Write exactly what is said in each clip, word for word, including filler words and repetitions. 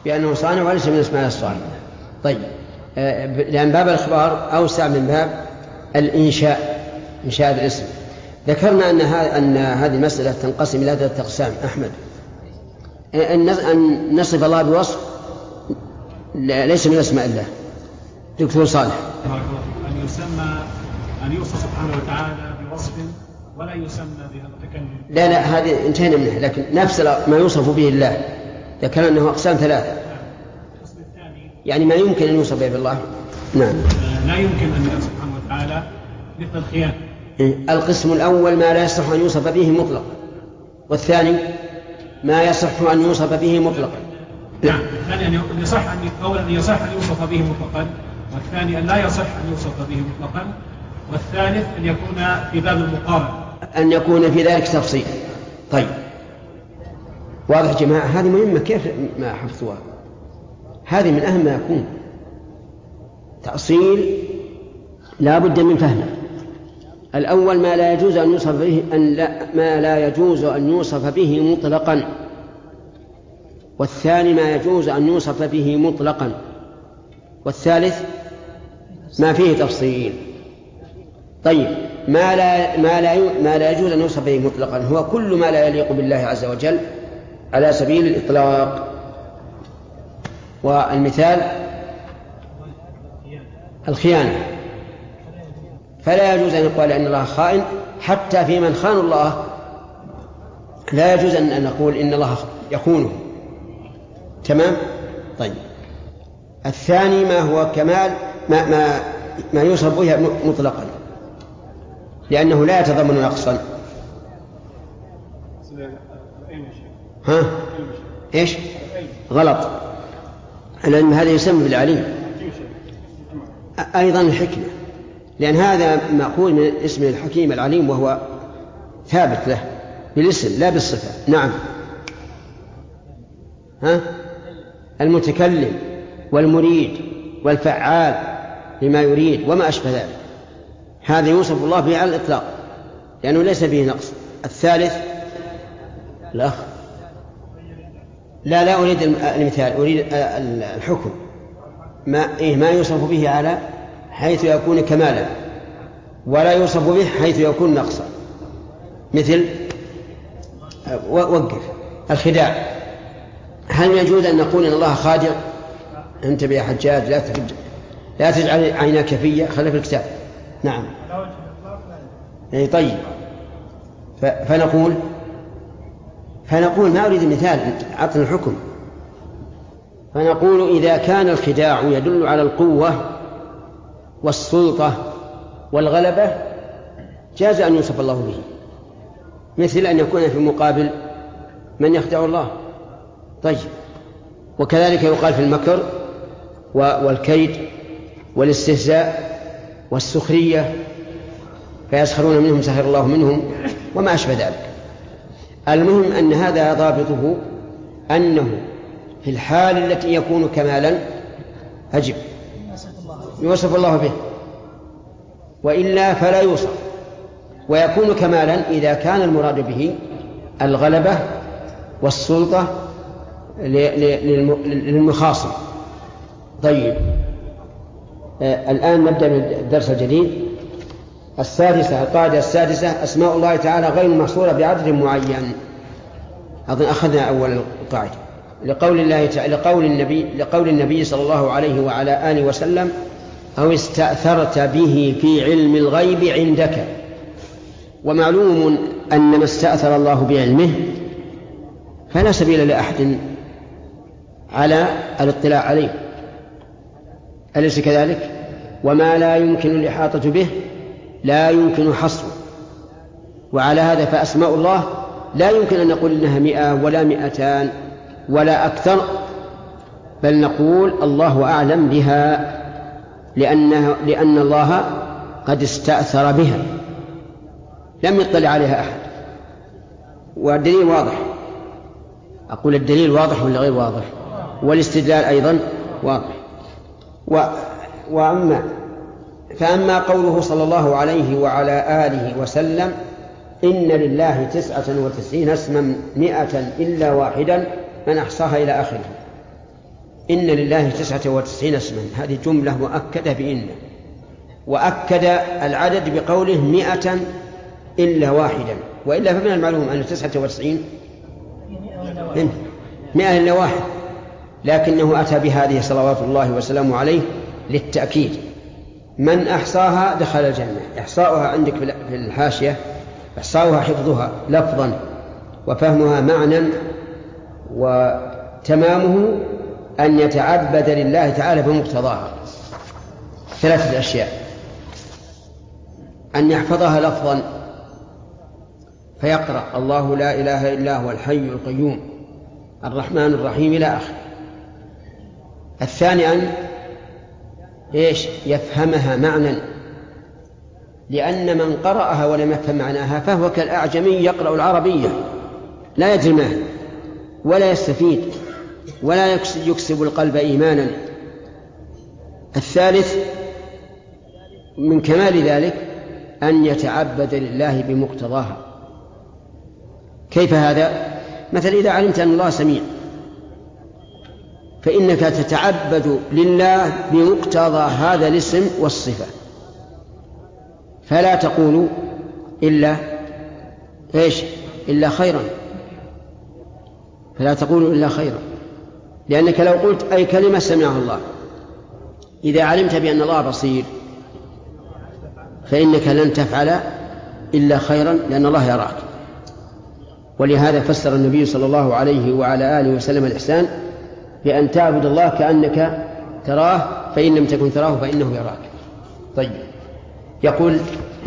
بأنه صانع وليس من اسماء الصانع. طيب، لأن باب الإخبار أوسع من باب الإنشاء، إنشاء الاسم. ذكرنا أن أن هذه المسألة تنقسم إلى ثلاثة أقسام. أحمد، أن نصف الله بوصف ليس من اسماء الله. دكتور صالح، أن يسمى أن يوصف سبحانه وتعالى بوصف ولا يسمى بها المتكلم. لا لا هذه انتهينا منها، لكن نفس ما يوصف به الله ذكرنا أنه أقسام ثلاثة. يعني ما يمكن أن يوصف به بالله. نعم. لا يمكن أن يوصف سبحانه وتعالى مثل الخيانة. القسم الأول ما لا يصح أن يوصف به مطلقا، والثاني ما يصح أن يوصف به مطلقا. نعم. الثاني أن يصح أن أولا أن يصح أن يوصف به مطلقا، والثاني أن لا يصح أن يوصف به مطلقا، والثالث أن يكون في باب المقارنة، أن يكون في ذلك تفصيل. طيب، واضح جماعة؟ هذه مهمة، كيف ما حفظوها؟ هذه من أهم ما يكون، تأصيل لا بد من فهمه. الأول ما لا يجوز أن يوصف به أن لا ما لا يجوز أن يوصف به مطلقا، والثاني ما يجوز أن يوصف به مطلقا، والثالث ما فيه تفصيل. طيب، ما لا ما لا ما لا يجوز أن يوصف به مطلقا هو كل ما لا يليق بالله عز وجل على سبيل الإطلاق. والمثال الخيانة، فلا يجوز أن يقال أن الله خائن، حتى في من خان الله لا يجوز أن نقول إن الله يخونه. تمام؟ طيب، الثاني ما هو كمال ما, ما, ما يوصف به مطلقا، لأنه لا يتضمن نقصا. ها؟ إيش؟ غلط، لأن هذا يسمى بالعليم. أيضا الحكمة، لأن هذا مأخوذ من اسم الحكيم العليم، وهو ثابت له بالاسم لا بالصفة. نعم. ها؟ المتكلم والمريد والفعال لما يريد وما أشبه ذلك، هذا يوصف الله به على الإطلاق لأنه ليس به نقص. الثالث لا لا لا أريد المثال، أريد الحكم. ما إيه ما يوصف به على حيث يكون كمالا، ولا يوصف به حيث يكون نقصا. مثل وقف الخداع، هل يجوز أن نقول إن الله خادع؟ انتبه يا حجاج، لا لا تجعل عيناك فيا، خلف الكتاب. نعم. أي طيب، فنقول فنقول ما أريد المثال، عطنا الحكم. فنقول إذا كان الخداع يدل على القوة والسلطة والغلبة جاز أن يوصف الله به، مثل أن يكون في مقابل من يخدع الله. طيب، وكذلك يقال في المكر والكيد والاستهزاء والسخرية، فيسخرون منهم سخر الله منهم وما أشبه ذلك. المهم أن هذا ضابطه أنه في الحال التي يكون كمالا أجب يوصف الله به، وإلا فلا يوصف. ويكون كمالا إذا كان المراد به الغلبة والسلطة للمخاصم. طيب، آه الآن نبدأ بالدرس الجديد. السادسة، القاعدة السادسة: أسماء الله تعالى غير محصورة بعدد معين. أظن أخذنا أول القاعدة لقول الله تعالى لقول النبي لقول النبي صلى الله عليه وعلى آله وسلم: أو استأثرت به في علم الغيب عندك. ومعلوم أن ما استأثر الله بعلمه فلا سبيل لأحد على الاطلاع عليه، أليس كذلك؟ وما لا يمكن الإحاطة به لا يمكن حصره. وعلى هذا فأسماء الله لا يمكن أن نقول إنها مئة ولا مئتان ولا أكثر، بل نقول الله أعلم بها، لأنه لأن الله قد استأثر بها لم يطلع عليها أحد. والدليل واضح. أقول الدليل واضح ولا غير واضح؟ والاستدلال أيضا واضح. و... وأما فأما قوله صلى الله عليه وعلى آله وسلم: إن لله تسعة وتسعين اسما مئة إلا واحدا من أحصاها إلى آخره، إن لله تسعة وتسعين اسما، هذه جملة مؤكدة بإن، وأكد العدد بقوله مئة إلا واحدا، وإلا فمن المعلوم أن تسعة وتسعين مئة إلا واحد، لكنه أتى بهذه صلوات الله وسلامه عليه للتأكيد. من أحصاها دخل الجنة. إحصاؤها عندك في الحاشية، إحصاؤها حفظها لفظا وفهمها معنى، وتمامه أن يتعبد لله تعالى بمقتضاها. ثلاثة أشياء: أن يحفظها لفظا فيقرأ الله لا إله إلا هو الحي القيوم الرحمن الرحيم إلى آخره. الثاني أن إيش؟ يفهمها معنى، لأن من قرأها ولم يفهم معناها فهو كالأعجمي يقرأ العربية لا يدري ما هي ولا يستفيد ولا يكسب القلب إيمانا. الثالث من كمال ذلك أن يتعبد لله بمقتضاها. كيف هذا؟ مثلا إذا علمت أن الله سميع فإنك تتعبد لله بمقتضى هذا الاسم والصفة، فلا تقول إلا إيش؟ إلا خيرا، فلا تقول إلا خيرا، لأنك لو قلت أي كلمة سمعها الله، إذا علمت بأن الله بصير فإنك لن تفعل إلا خيرا، لأن الله يراك. ولهذا فسر النبي صلى الله عليه وعلى آله وسلم الإحسان بأن تعبد الله كأنك تراه، فإن لم تكن تراه فإنه يراك. طيب، يقول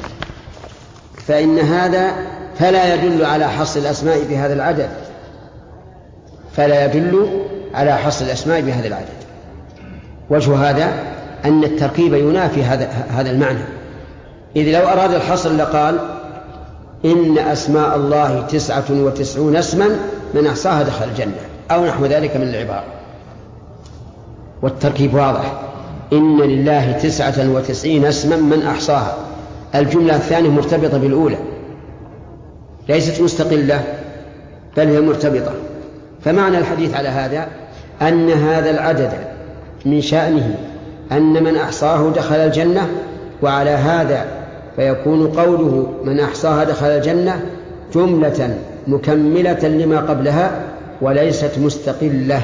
فإن هذا فلا يدل على حصر الأسماء بهذا العدد، فلا يدل على حصر الأسماء بهذا العدد. وجه هذا أن التركيب ينافي هذا هذا المعنى، إذ لو أراد الحصر لقال إن أسماء الله تسعة وتسعون اسما من أحصاها دخل الجنة، أو نحو ذلك من العبارة. والتركيب واضح: إن لله تسعة وتسعين اسما من أحصاها. الجملة الثانية مرتبطة بالأولى، ليست مستقلة بل هي مرتبطة. فمعنى الحديث على هذا أن هذا العدد من شأنه أن من أحصاه دخل الجنة، وعلى هذا فيكون قوله من أحصاها دخل الجنة جملة مكملة لما قبلها وليست مستقلة.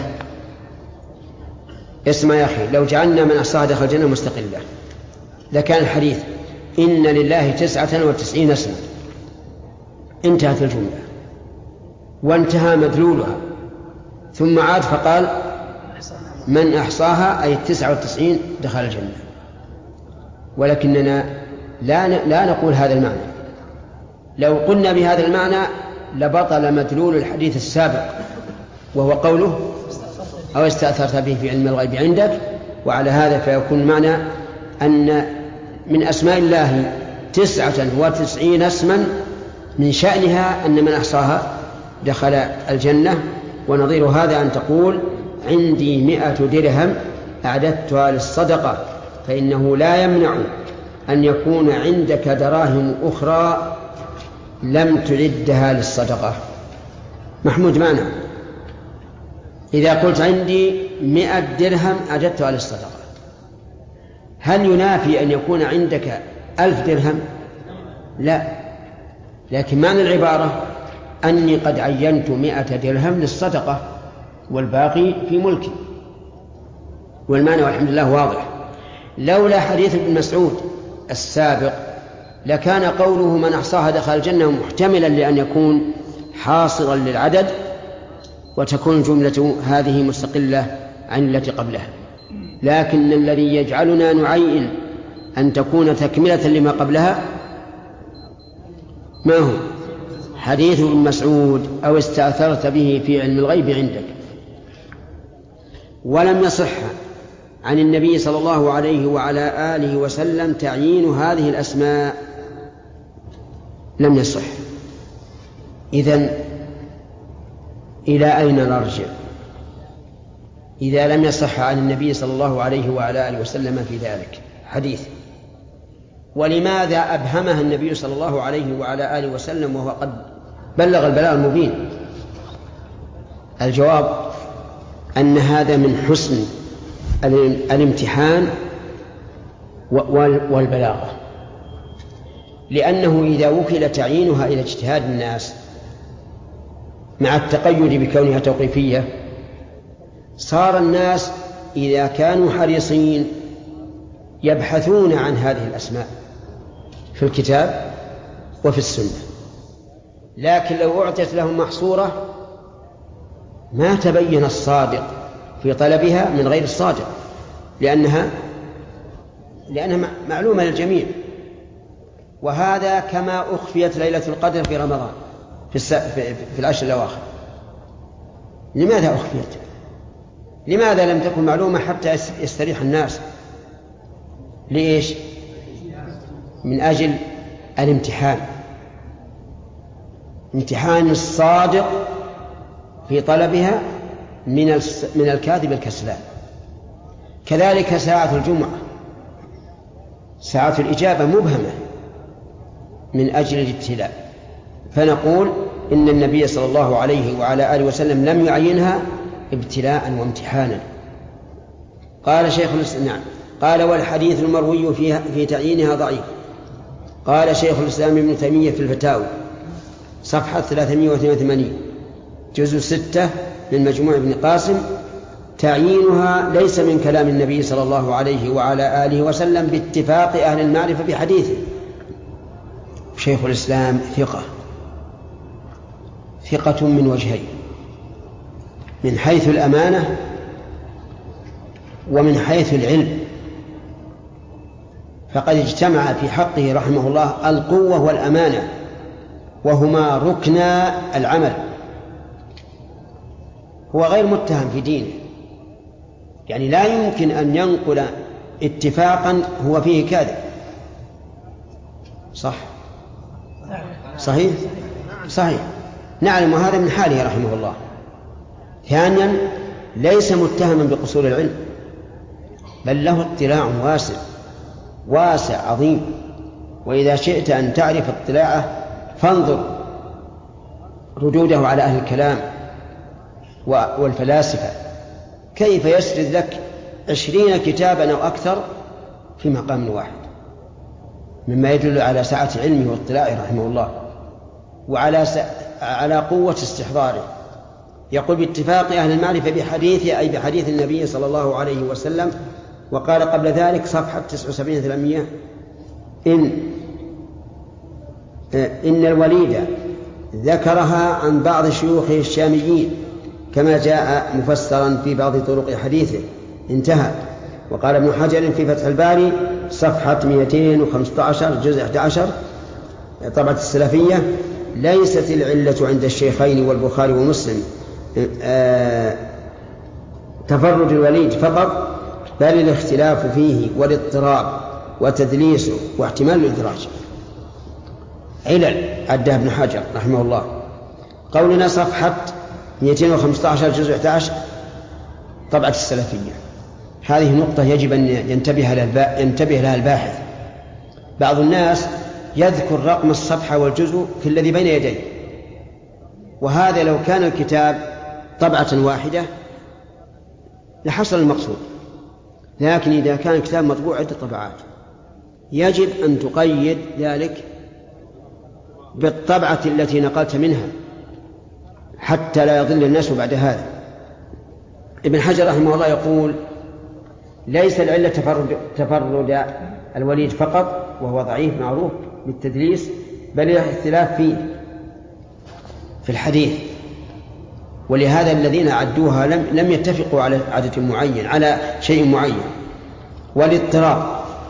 اسمع يا أخي، لو جعلنا من أحصاها دخل الجنة مستقلة لكان الحديث إن لله تسعة وتسعين اسما، انتهت الجملة وانتهى مدلولها، ثم عاد فقال من أحصاها أي التسعة والتسعين دخل الجنة. ولكننا لا لا نقول هذا المعنى. لو قلنا بهذا المعنى لبطل مدلول الحديث السابق، وهو قوله أو استأثرت به في علم الغيب عندك. وعلى هذا فيكون معنى أن من أسماء الله تسعة وتسعين اسما من شأنها أن من أحصاها دخل الجنة. ونظير هذا أن تقول عندي مئة درهم أعددتها للصدقة، فإنه لا يمنع أن يكون عندك دراهم أخرى لم تعدها للصدقة. محمود معنا؟ إذا قلت عندي مئة درهم أعددتها للصدقة، هل ينافي أن يكون عندك ألف درهم؟ لا، لكن معنى العبارة أني قد عينت مئة درهم للصدقة والباقي في ملكي. والمعنى والحمد لله واضح. لولا حديث ابن مسعود السابق لكان قوله من أحصاها دخل الجنة محتملا لأن يكون حاصرا للعدد، وتكون الجملة هذه مستقلة عن التي قبلها. لكن الذي يجعلنا نعين أن تكون تكملة لما قبلها ما هو؟ حديث ابن مسعود أو استأثرت به في علم الغيب عندك. ولم يصح عن النبي صلى الله عليه وعلى آله وسلم تعيين هذه الأسماء، لم يصح. إذن إلى أين نرجع إذا لم يصح عن النبي صلى الله عليه وعلى آله وسلم في ذلك حديث؟ ولماذا أبهمها النبي صلى الله عليه وعلى آله وسلم وهو قد بلغ البلاغ المبين؟ الجواب أن هذا من حسن الامتحان والبلاغة، لأنه إذا وكل تعيينها إلى اجتهاد الناس مع التقيد بكونها توقيفية صار الناس إذا كانوا حريصين يبحثون عن هذه الأسماء في الكتاب وفي السنة، لكن لو أعطيت لهم محصورة ما تبين الصادق في طلبها من غير الصادق، لأنها لأنها معلومة للجميع. وهذا كما أخفيت ليلة القدر في رمضان في, الس... في... في العشر الأواخر. لماذا أخفيت؟ لماذا لم تكن معلومة حتى يستريح الناس؟ ليش؟ من أجل الامتحان، امتحان الصادق في طلبها من من الكاذب الكسلان. كذلك ساعة الجمعة، ساعة الإجابة مبهمة من أجل الابتلاء، فنقول إن النبي صلى الله عليه وعلى آله وسلم لم يعينها ابتلاء وامتحانا. قال شيخ الإسلام قال والحديث المروي فيها في تعيينها ضعيف. قال شيخ الإسلام ابن تيمية في الفتاوى صفحة ثلاثمائة واثنين وثمانين جزء ستة من مجموع ابن قاسم: تعيينها ليس من كلام النبي صلى الله عليه وعلى آله وسلم باتفاق أهل المعرفة بحديثه. شيخ الإسلام ثقة ثقة من وجهين: من حيث الأمانة ومن حيث العلم، فقد اجتمع في حقه رحمه الله القوة والأمانة، وهما ركنا العمل. هو غير متهم في دينه، يعني لا يمكن أن ينقل اتفاقا هو فيه كاذب. صح صحيح صحيح نعلم هذا من حاله رحمه الله. ثانيا ليس متهما بقصور العلم، بل له اطلاع واسع واسع عظيم. وإذا شئت أن تعرف اطلاعه فانظر ردوده على أهل الكلام والفلاسفة، كيف يسرد لك عشرين كتابا أو أكثر في مقام واحد، مما يدل على سعة علمه واطلاعه رحمه الله وعلى س... على قوة استحضاره. يقول باتفاق أهل المعرفة بحديثه، أي بحديث النبي صلى الله عليه وسلم. وقال قبل ذلك صفحة تسعة وسبعين ثلاثمائة: إن إن الوليد ذكرها عن بعض شيوخه الشاميين كما جاء مفسرا في بعض طرق حديثه، انتهى. وقال ابن حجر في فتح الباري صفحة مئتين وخمسة عشر جزء أحد عشر طبعة السلفية: ليست العلة عند الشيخين والبخاري ومسلم آه تفرد الوليد فقط، بل الاختلاف فيه والاضطراب وتدليسه واحتمال الإدراج. علل عدها ابن حجر رحمه الله. قولنا صفحة مئتين وخمسة عشر جزء أحد عشر طبعة السلفية، هذه نقطة يجب أن ينتبه لها ينتبه لها الباحث. بعض الناس يذكر رقم الصفحة والجزء في الذي بين يديه، وهذا لو كان الكتاب طبعة واحدة لحصل المقصود، لكن إذا كان الكتاب مطبوع عدة طبعات يجب أن تقيد ذلك بالطبعة التي نقلت منها حتى لا يضل الناس بعد هذا. ابن حجر رحمه الله يقول: ليس العلة تفرد, تفرد الوليد فقط، وهو ضعيف معروف بالتدليس، بل الاختلاف فيه في الحديث. ولهذا الذين عدوها لم, لم يتفقوا على عدد معين، على شيء معين. والاضطراب،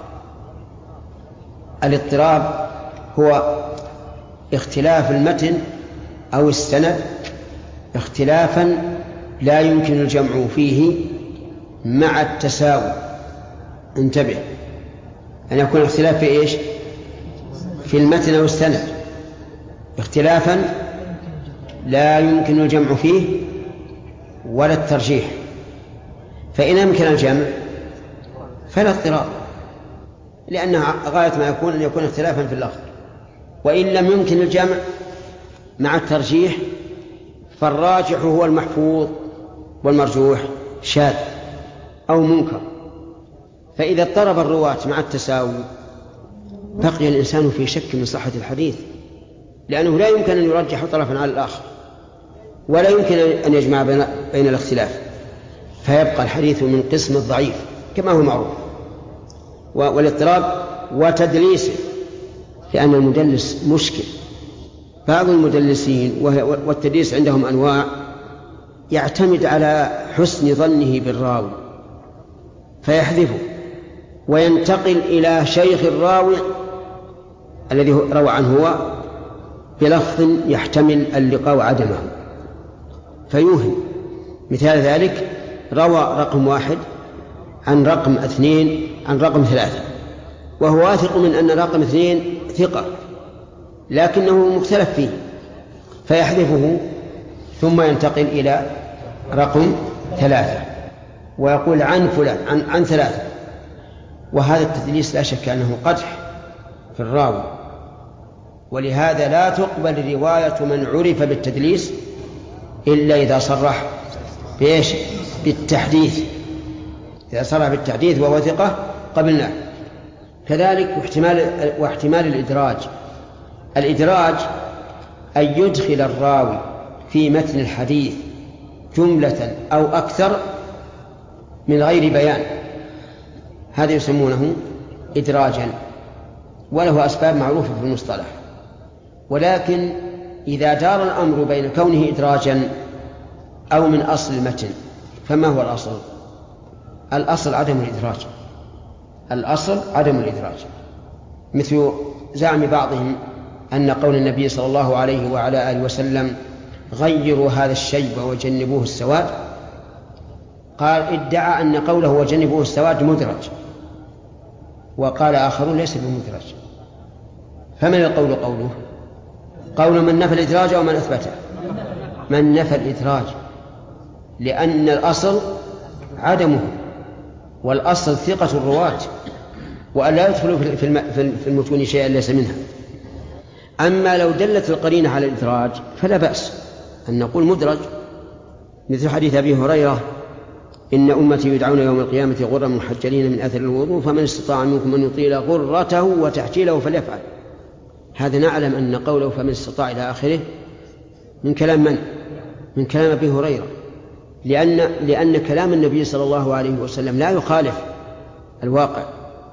الاضطراب هو اختلاف المتن أو السند اختلافا لا يمكن الجمع فيه مع التساوي. انتبه، أن يكون الاختلاف في إيش؟ في المتن أو السند اختلافا لا يمكن الجمع فيه ولا الترجيح. فإن أمكن الجمع فلا اضطراب، لأن غاية ما يكون أن يكون اختلافا في اللفظ. وإن لم يمكن الجمع مع الترجيح فالراجح هو المحفوظ والمرجوح شاذ أو منكر. فإذا اضطرب الرواة مع التساوي بقي الإنسان في شك من صحة الحديث، لأنه لا يمكن أن يرجح طرفا على الآخر ولا يمكن أن يجمع بين الاختلاف، فيبقى الحديث من قسم الضعيف كما هو معروف. والاضطراب وتدليسه، لأن المدلس مشكل. بعض المدلسين والتدليس عندهم أنواع، يعتمد على حسن ظنه بالراوي فيحذفه وينتقل إلى شيخ الراوي الذي روى عنه هو بلفظ يحتمل اللقاء وعدمه فيوهم. مثال ذلك: روى رقم واحد عن رقم اثنين عن رقم ثلاثة، وهو واثق من أن رقم اثنين ثقة لكنه مختلف فيه، فيحذفه ثم ينتقل إلى رقم ثلاثة ويقول عن فلان عن, عن ثلاثة. وهذا التدليس لا شك أنه قدح في الراوي، ولهذا لا تقبل رواية من عرف بالتدليس إلا إذا صرح بإيش؟ بالتحديث. إذا صرح بالتحديث وهو ثقة قبلناه. كذلك واحتمال, واحتمال الإدراج. الإدراج أن يدخل الراوي في متن الحديث جملة أو أكثر من غير بيان، هذا يسمونه إدراجا، وله أسباب معروفة في المصطلح. ولكن إذا دار الأمر بين كونه إدراجا أو من أصل المتن، فما هو الأصل؟ الأصل عدم الإدراج. الأصل عدم الإدراج، مثل زعم بعضهم أن قول النبي صلى الله عليه وعلى آله وسلم غيروا هذا الشيب وجنبوه السواد، قال ادعى أن قوله وجنبوه السواد مدرج، وقال آخرون ليس بمدرج. فمن القول قوله؟ قول من نفى الإدراج أو من أثبته؟ من نفى الإدراج، لأن الأصل عدمه، والأصل ثقة الرواة، وأن لا يدخلوا في المتون شيئا ليس منها. أما لو دلت القرينة على الإدراج فلا بأس أن نقول مدرج، مثل حديث أبي هريرة إن أمتي يدعون يوم القيامة غرا محجلين من أثر الوضوء فمن استطاع منكم أن يطيل غرته وتحجيله فليفعل. هذا نعلم أن قوله فمن استطاع إلى آخره من كلام من؟ من كلام أبي هريرة، لأن, لأن كلام النبي صلى الله عليه وسلم لا يخالف الواقع.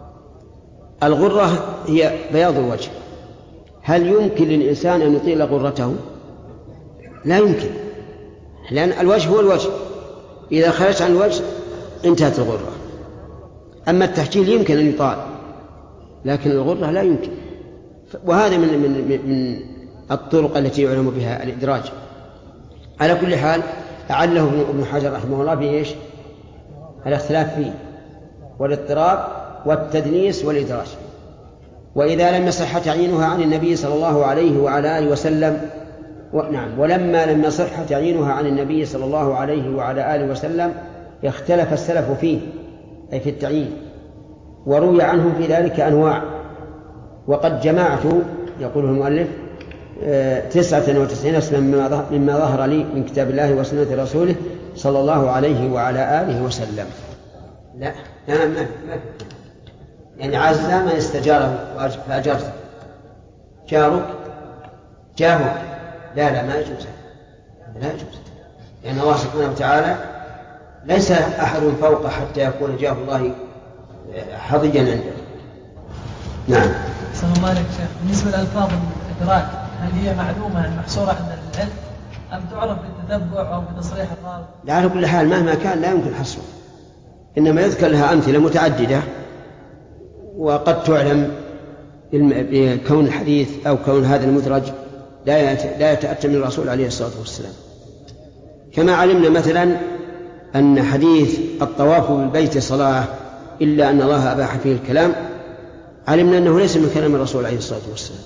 الغرة هي بياض الوجه، هل يمكن للإنسان أن يطيل غرته؟ لا يمكن، لأن الوجه هو الوجه، إذا خرجت عن الوجه انتهت الغرة. أما التحجيل يمكن أن يطال، لكن الغرة لا يمكن. وهذا من, من, من الطرق التي يعلم بها الإدراج. على كل حال لعله ابن حجر رحمه الله بإيش؟ الاختلاف فيه والاضطراب والتدليس والإدراج. وإذا لم يصح تعيينها عن النبي صلى الله عليه وعلى آله وسلم و... نعم ولما لم يصح تعيينها عن النبي صلى الله عليه وعلى آله وسلم اختلف السلف فيه أي في التعيين، وروي عنهم في ذلك أنواع. وقد جمعت يقول المؤلف تسعة وتسعين اسما مما ظهر لي من كتاب الله وسنة رسوله صلى الله عليه وعلى آله وسلم. لا لا ما يعني عز من استجاره فأجرته، جارك جارك لا لا ما يجوز، لا يجوز، لأن الله سبحانه وتعالى ليس أحد فوق حتى يكون جاه الله حظيا عنده. نعم. صلى الله عليه وسلم. بالنسبة لألفاظ الإدراك هل هي معلومة محصورة عند العلم أم تعرف بالتتبع أو بتصريح الراوي؟ على كل حال مهما كان لا يمكن حصره، إنما يذكر لها أمثلة متعددة، وقد تعلم بكون الحديث أو كون هذا المدرج لا يتأتى من الرسول عليه الصلاة والسلام. كما علمنا مثلا أن حديث الطواف بالبيت صلاة إلا أن الله أباح فيه الكلام، علمنا أنه ليس من كلام الرسول عليه الصلاة والسلام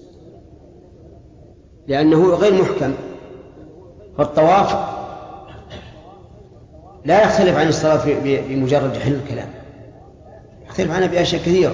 لأنه غير محكم. فالطواف لا يختلف عن الصلاة بمجرد حل الكلام، يختلف عنها بأشياء كثيرة،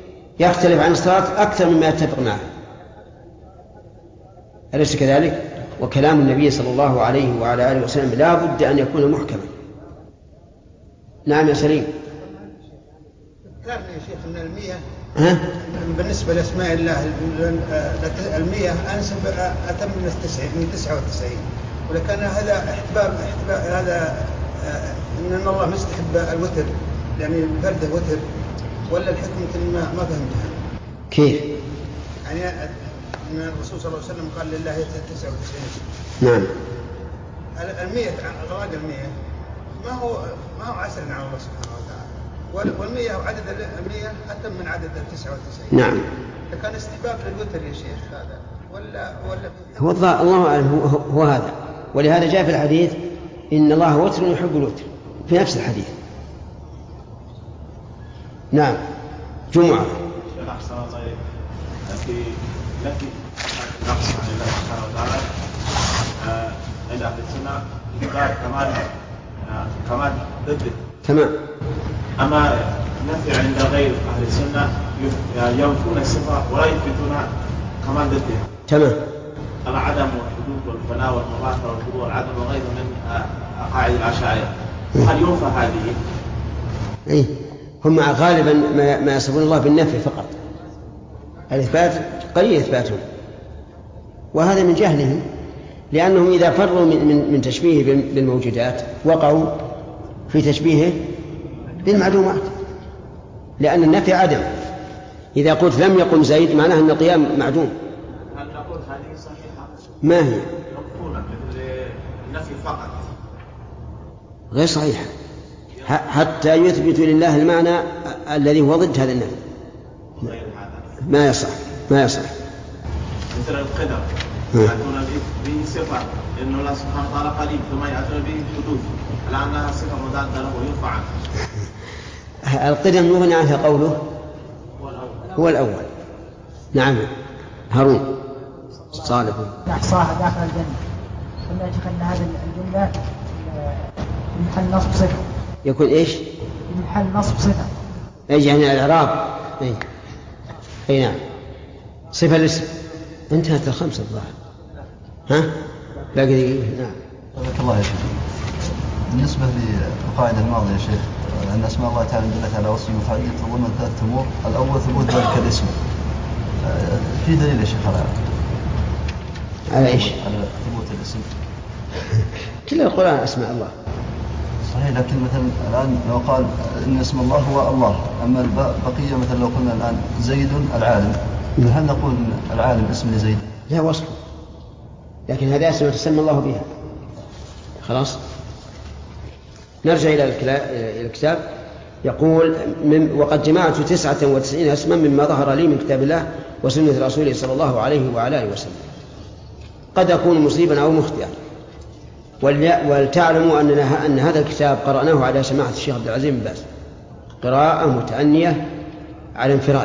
يختلف عن الصلاة أكثر مما يتفق معها، أليس كذلك؟ وكلام النبي صلى الله عليه وعلى آله وسلم لا بد أن يكون محكما. نعم يا سليم. ذكرنا يا شيخ أن المية ها؟ بالنسبة لأسماء الله المية أنسب أتم من التسعين من تسعة وتسعين، ولكن هذا احتباب احتباب هذا إن الله مستحب الوتر يعني الفرد وتر، ولا الحكمة ما ما فهمتها كيف؟ يعني أن الرسول صلى الله عليه وسلم قال لله تسعة وتسعين. نعم. المية أغراض المية ما هو ما هو عسر على الله سبحانه وتعالى، والمية عدد المية أتم من عدد التسعة وتسعين. نعم. فكان استحباب للوتر يا شيخ هذا ولا ولا هو الله أعلم هو, هو هذا، ولهذا جاء في الحديث إن الله وتر يحب الوتر في نفس الحديث. نعم. جمعة. أحسن الله إليك. في التي نقص عن الله سبحانه وتعالى عند أهل السنة إثبات كمال كمال ضده. تمام. أما نفي عند غير أهل السنة ينفون الصفة ولا يثبتون كمال ضدها. تمام. العدم والحدوث والفناء والمغاثة والبدو والعدم وغيره من قاعدة الأشاعرة. هل ينفى هذه؟ إيه هم غالبا ما يصفون الله بالنفي فقط، الإثبات قليل إثباتهم، وهذا من جهلهم، لأنهم إذا فروا من, من, من تشبيه بالموجودات وقعوا في تشبيهه بالمعلومات، لأن النفي عدم. إذا قلت لم يقم زيد معناه أن القيام معدوم. هل نقول هذه صحيحة؟ ما هي؟ مقولة النفي فقط غير صحيحة حتى يثبت لله المعنى الذي هو ضد هذا النفي. ما يصح ما يصح. مثل القدر يأتون به صفة إن الله سبحانه وتعالى قديم، ثم يأتون به حدوث على أنها صفة مضادة له ويرفع عنه. القدم يغني عنها قوله هو الأول. نعم. هارون صالح أحصاها داخل الجنة. قلنا يا شيخ أن هذه الجملة محل نصب صفة. يكون إيش؟ محل نصب صفة. أي يعني الإعراب. أي. أي نعم. صفة الاسم. انتهت الخمسة الظاهر. ها؟ باقي. نعم. بارك الله يا شيخ. بالنسبة للقاعدة الماضية يا شيخ أن أسماء الله تعالى دلت على وصف متعدد تضمن ثلاثة أمور. الأول ثبوت ذلك الاسم. في دليل يا شيخ على على إيش؟ على ثبوت الاسم. كل القرآن أسماء الله. صحيح، لكن مثلا الآن لو قال إن اسم الله هو الله، أما البقية مثلا لو قلنا الآن زيد العالم، هل نقول العالم اسم لزيد؟ لا وصف، لكن هذا اسم تسمى الله بها. خلاص. نرجع إلى الكتاب. يقول من وقد جمعت تسعة وتسعين اسما مما ظهر لي من كتاب الله وسنة رسوله صلى الله عليه وعلى آله وسلم. قد أكون مصيبا أو مخطئا، ولتعلموا أننا أن هذا الكتاب قرأناه على سماحة الشيخ عبد العزيز بن باز قراءة متأنية على انفراد،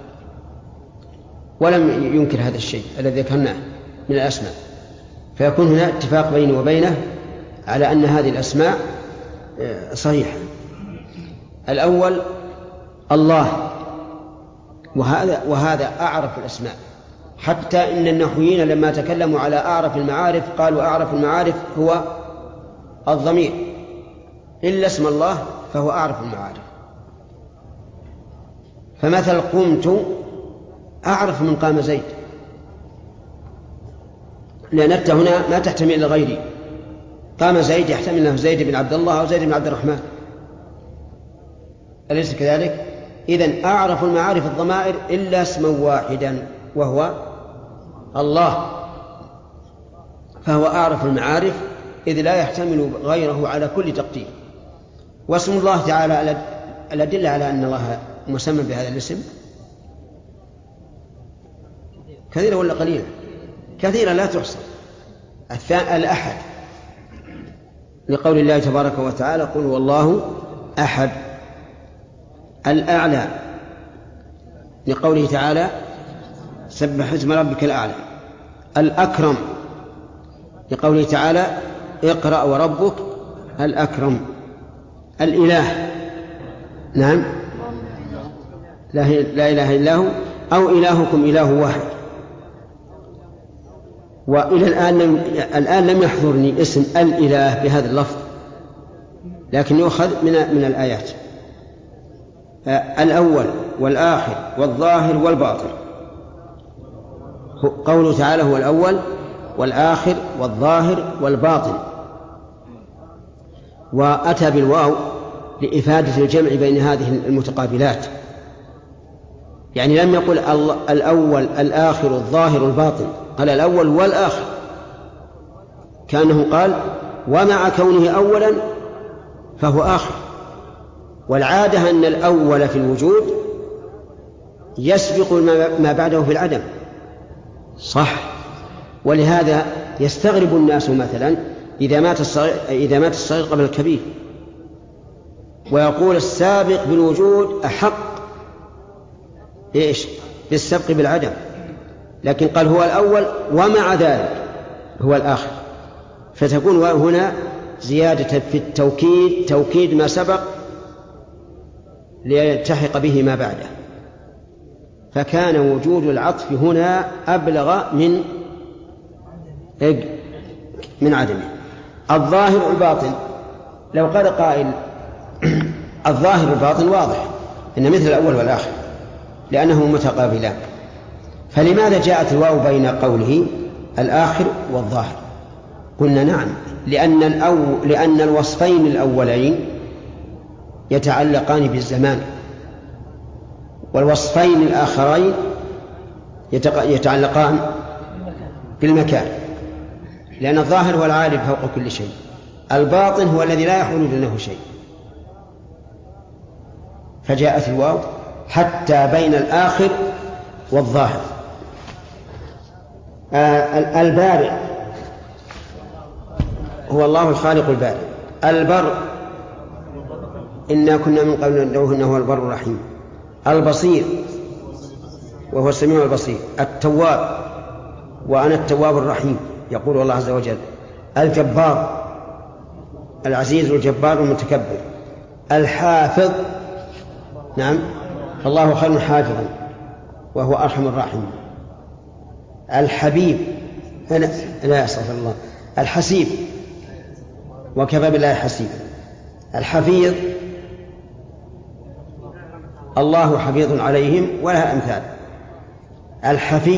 ولم ينكر هذا الشيء الذي ذكرناه من الأسماء، فيكون هنا اتفاق بيني وبينه على أن هذه الأسماء صحيحة. الأول الله، وهذا وهذا أعرف الأسماء، حتى إن النحويين لما تكلموا على أعرف المعارف قالوا أعرف المعارف هو الضمير، إلا اسم الله فهو أعرف المعارف. فمثل قمت أعرف من قام زيد، لأن التاء هنا ما تحتمل إلى غيري. قام زيد يحتمل له زيد بن عبد الله أو زيد بن عبد الرحمن، أليس كذلك؟ إذن أعرف المعارف الضمائر إلا اسما واحدا وهو الله، فهو أعرف المعارف إذ لا يحتمل غيره على كل تقدير. واسم الله تعالى الأدلة على أن الله مسمى بهذا الاسم كثيرة ولا قليلة؟ كثيرة لا تحصى. الأحد لقول الله تبارك وتعالى قل والله أحد. الأعلى لقوله تعالى سبح اسم ربك الأعلى. الأكرم لقوله تعالى اقرأ وربك الأكرم. الإله نعم لا إله إلا هو أو إلهكم إله واحد. وإلى الآن لم, الآن لم يحضرني اسم الإله بهذا اللفظ، لكن يؤخذ من, من الآيات. الأول والآخر والظاهر والباطن. قوله تعالى هو الأول والآخر والظاهر والباطن، وأتى بالواو لإفادة الجمع بين هذه المتقابلات، يعني لم يقل الأول الآخر الظاهر الباطن، قال الأول والآخر، كأنه قال ومع كونه أولا فهو آخر. والعادة أن الأول في الوجود يسبق ما بعده في العدم، صح؟ ولهذا يستغرب الناس مثلا إذا مات الصغير, إذا مات الصغير قبل الكبير، ويقول السابق بالوجود أحق إيش؟ بالسبق بالعدم، لكن قال هو الأول ومع ذلك هو الآخر، فتكون هنا زيادة في التوكيد، توكيد ما سبق ليلتحق به ما بعده، فكان وجود العطف هنا أبلغ من من عدمه. الظاهر والباطن، لو قال قائل الظاهر والباطن واضح إن مثل الأول والآخر لأنه متقابلان، فلماذا جاءت الواو بين قوله الآخر والظاهر؟ قلنا نعم، لأن, الأو... لأن الوصفين الأولين يتعلقان بالزمان، والوصفين الآخرين يتق... يتعلقان بالمكان، لأن الظاهر هو العالي فوق كل شيء، الباطن هو الذي لا يحول دونه شيء، فجاءت الواو حتى بين الآخر والظاهر. آه البارئ هو الله الخالق البارئ. البر إنا كنا من قبل ندعوه إنه هو البر الرحيم. البصير وهو السميع البصير. التواب وأنا التواب الرحيم يقول الله عز وجل. الجبار العزيز الجبار المتكبر. الحافظ نعم الله خير حافظا وهو أرحم الراحمين. الحبيب لا, لا أستغفر الله. الحسيب وكفى بالله حسيبا. الحفيظ الله حفيظ عليهم ولها أمثال. الحفي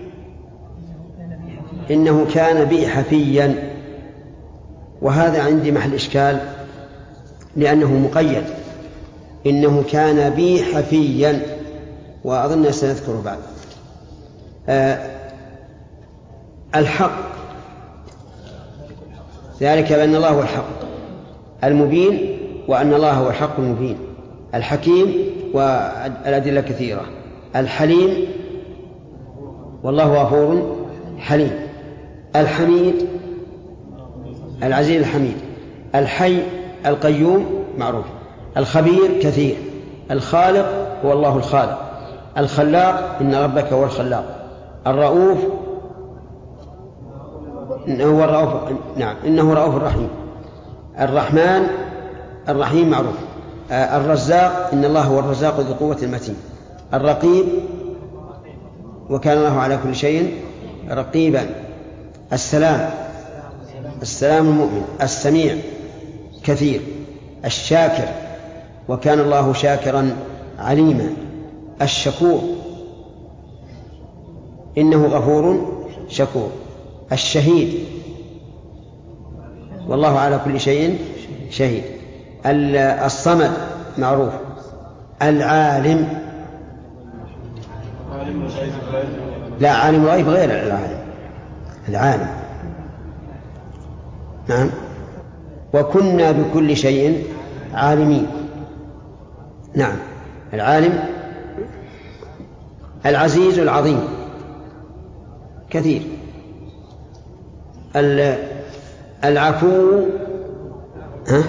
إنه كان بي حفيا، وهذا عندي محل إشكال لأنه مقيد، إنه كان بي حفيا، وأظن سنذكره بعد. آه الحق ذلك بأن الله هو الحق المبين وأن الله هو الحق المبين. الحكيم والأدلة كثيرة. الحليم والله غفور حليم. الحميد العزيز الحميد. الحي القيوم معروف. الخبير كثير. الخالق هو الله الخالق. الخلاق إن ربك هو الخلاق. الرؤوف إنه هو الرؤوف نعم إنه رؤوف الرحيم. الرحمن الرحيم معروف. الرزاق إن الله هو الرزاق ذو القوة المتين. الرقيب وكان الله على كل شيء رقيبا. السلام السلام المؤمن. السميع كثير. الشاكر وكان الله شاكرا عليما. الشكور إنه غفور شكور. الشهيد والله على كل شيء شهيد. الصمد معروف. العالم لا عالم الغيب غير العالم. العالم نعم. وكنا بكل شيء عالمين نعم. العالم. العزيز العظيم كثير. العفو ها؟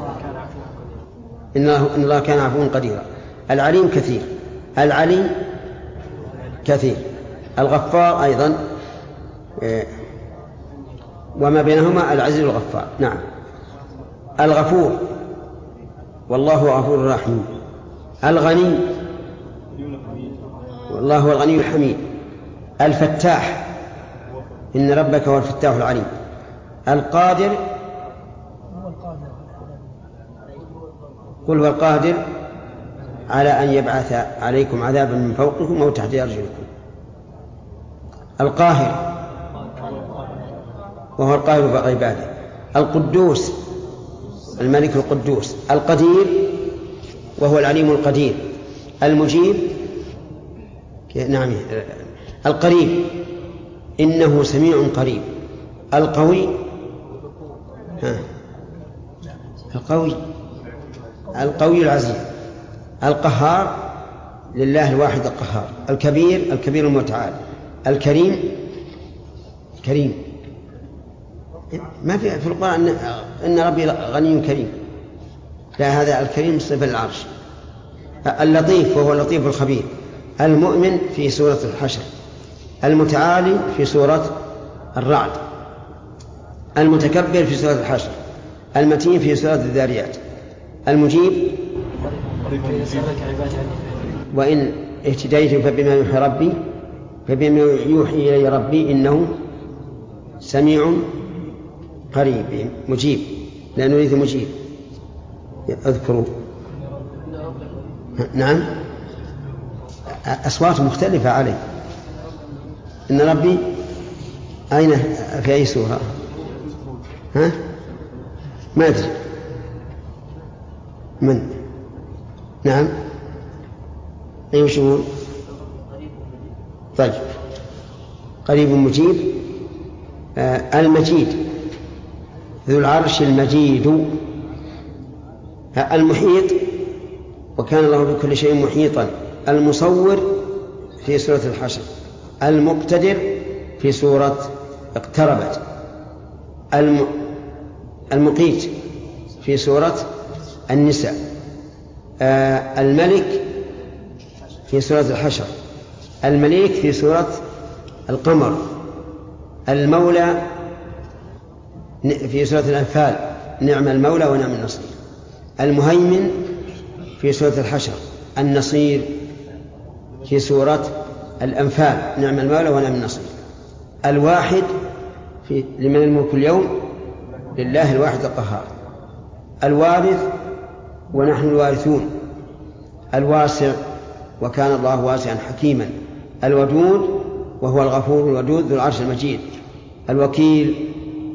إن الله كان عفوا قديرا. العليم كثير. العلي كثير. الغفار أيضا وما بينهما العزيز الغفار نعم. الغفور والله غفور رحيم. الغني والله هو الغني الحميد. الفتاح إن ربك هو الفتاح العليم. القادر قل هو القادر على أن يبعث عليكم عذابا من فوقكم أو تحت أرجلكم. القاهر وهو القاهر فوق عباده. القدوس الملك القدوس. القدير وهو العليم القدير. المجيب نعم. القريب إنه سميع قريب. القوي ها. القوي القوي العزيز. القهار لله الواحد القهار. الكبير الكبير المتعال. الكريم كريم ما في في القرآن إن ربي غني كريم، لا، هذا الكريم صفة العرش. اللطيف وهو اللطيف الخبير. المؤمن في سورة الحشر. المتعالي في سورة الرعد. المتكبر في سورة الحشر. المتين في سورة الذاريات. المجيب وإن اهتديت فبما يوحي ربي فبما يوحي إلي ربي إنه سميع قريب. مجيب لا نريد مجيب. اذكروا نعم أصوات مختلفة عليه. إن ربي أين في أي سورة؟ ها ما أدري من نعم أي شهور. طيب قريب مجيب. آه المجيد ذو العرش المجيد. آه المحيط وكان الله بكل شيء محيطا. المصور في سورة الحشر. المقتدر في سورة اقتربت. الم... المقيت في سورة النساء. آه الملك في سورة الحشر. المليك في سورة القمر. المولى في سورة الأنفال نعم المولى ونعم النصير. المهيمن في سورة الحشر. النصير في سورة الأنفال نعم المولى ونعم النصير. الواحد في لمن الملك اليوم لله الواحد القهار. الوارث ونحن الوارثون. الواسع وكان الله واسعا حكيما. الودود وهو الغفور الودود ذو العرش المجيد. الوكيل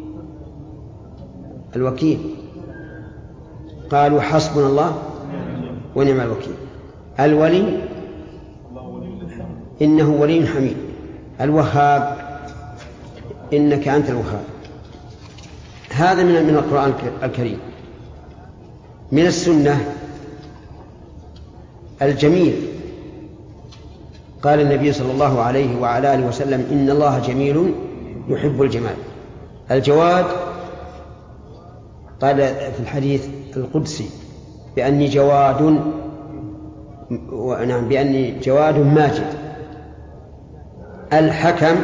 الوكيل قالوا حسبنا الله ونعم الوكيل. الولي إنه ولي حميد. الوهاب إنك أنت الوهاب. هذا من من القرآن الكريم. من السنة الجميل قال النبي صلى الله عليه وعلى آله وسلم إن الله جميل يحب الجمال. الجواد قال في الحديث القدسي بأني جواد نعم بأني جواد ماجد. الحكم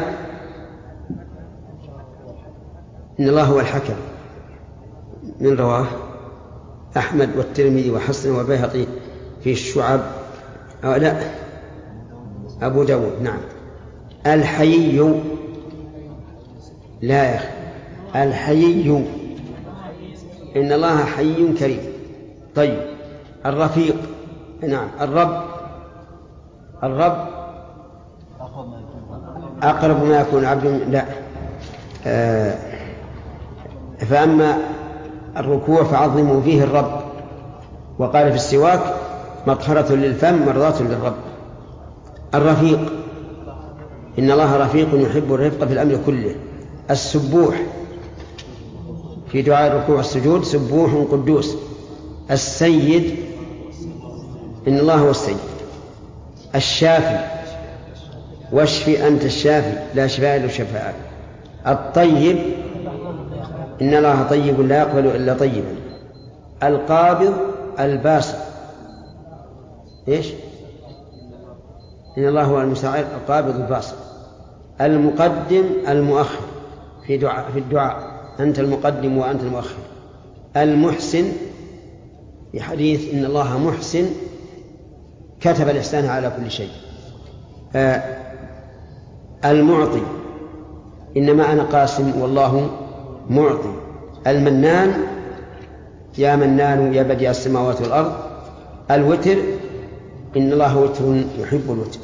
إن الله هو الحكم. من رواه أحمد والترمذي وحسن والبيهقي في الشعب أو لا أبو داود نعم. الحيي لا يا أخي الحيي إن الله حي كريم. طيب الرفيق نعم. الرب الرب أقرب ما يكون عبد لا آه فأما الركوع فعظموا فيه الرب. وقال في السواك مطهرة للفم مرضاة للرب. الرفيق إن الله رفيق يحب الرفق في الأمر كله. السبوح في دعاء الركوع والسجود سبوح قدوس. السيد إن الله هو السيد. الشافي واشفي أنت الشافي لا شفاء إلا شفاءك. الطيب إن الله طيب لا يقبل إلا طيبا. القابض الباسط إيش إن الله هو المستعان القابض الباسط. المقدم المؤخر في دعاء في الدعاء أنت المقدم وأنت المؤخر. المحسن في حديث إن الله محسن كتب الإحسان على كل شيء. آه المعطي إنما أنا قاسم والله معطي. المنان يا منان يا بديع السماوات والأرض. الوتر إن الله وتر يحب الوتر.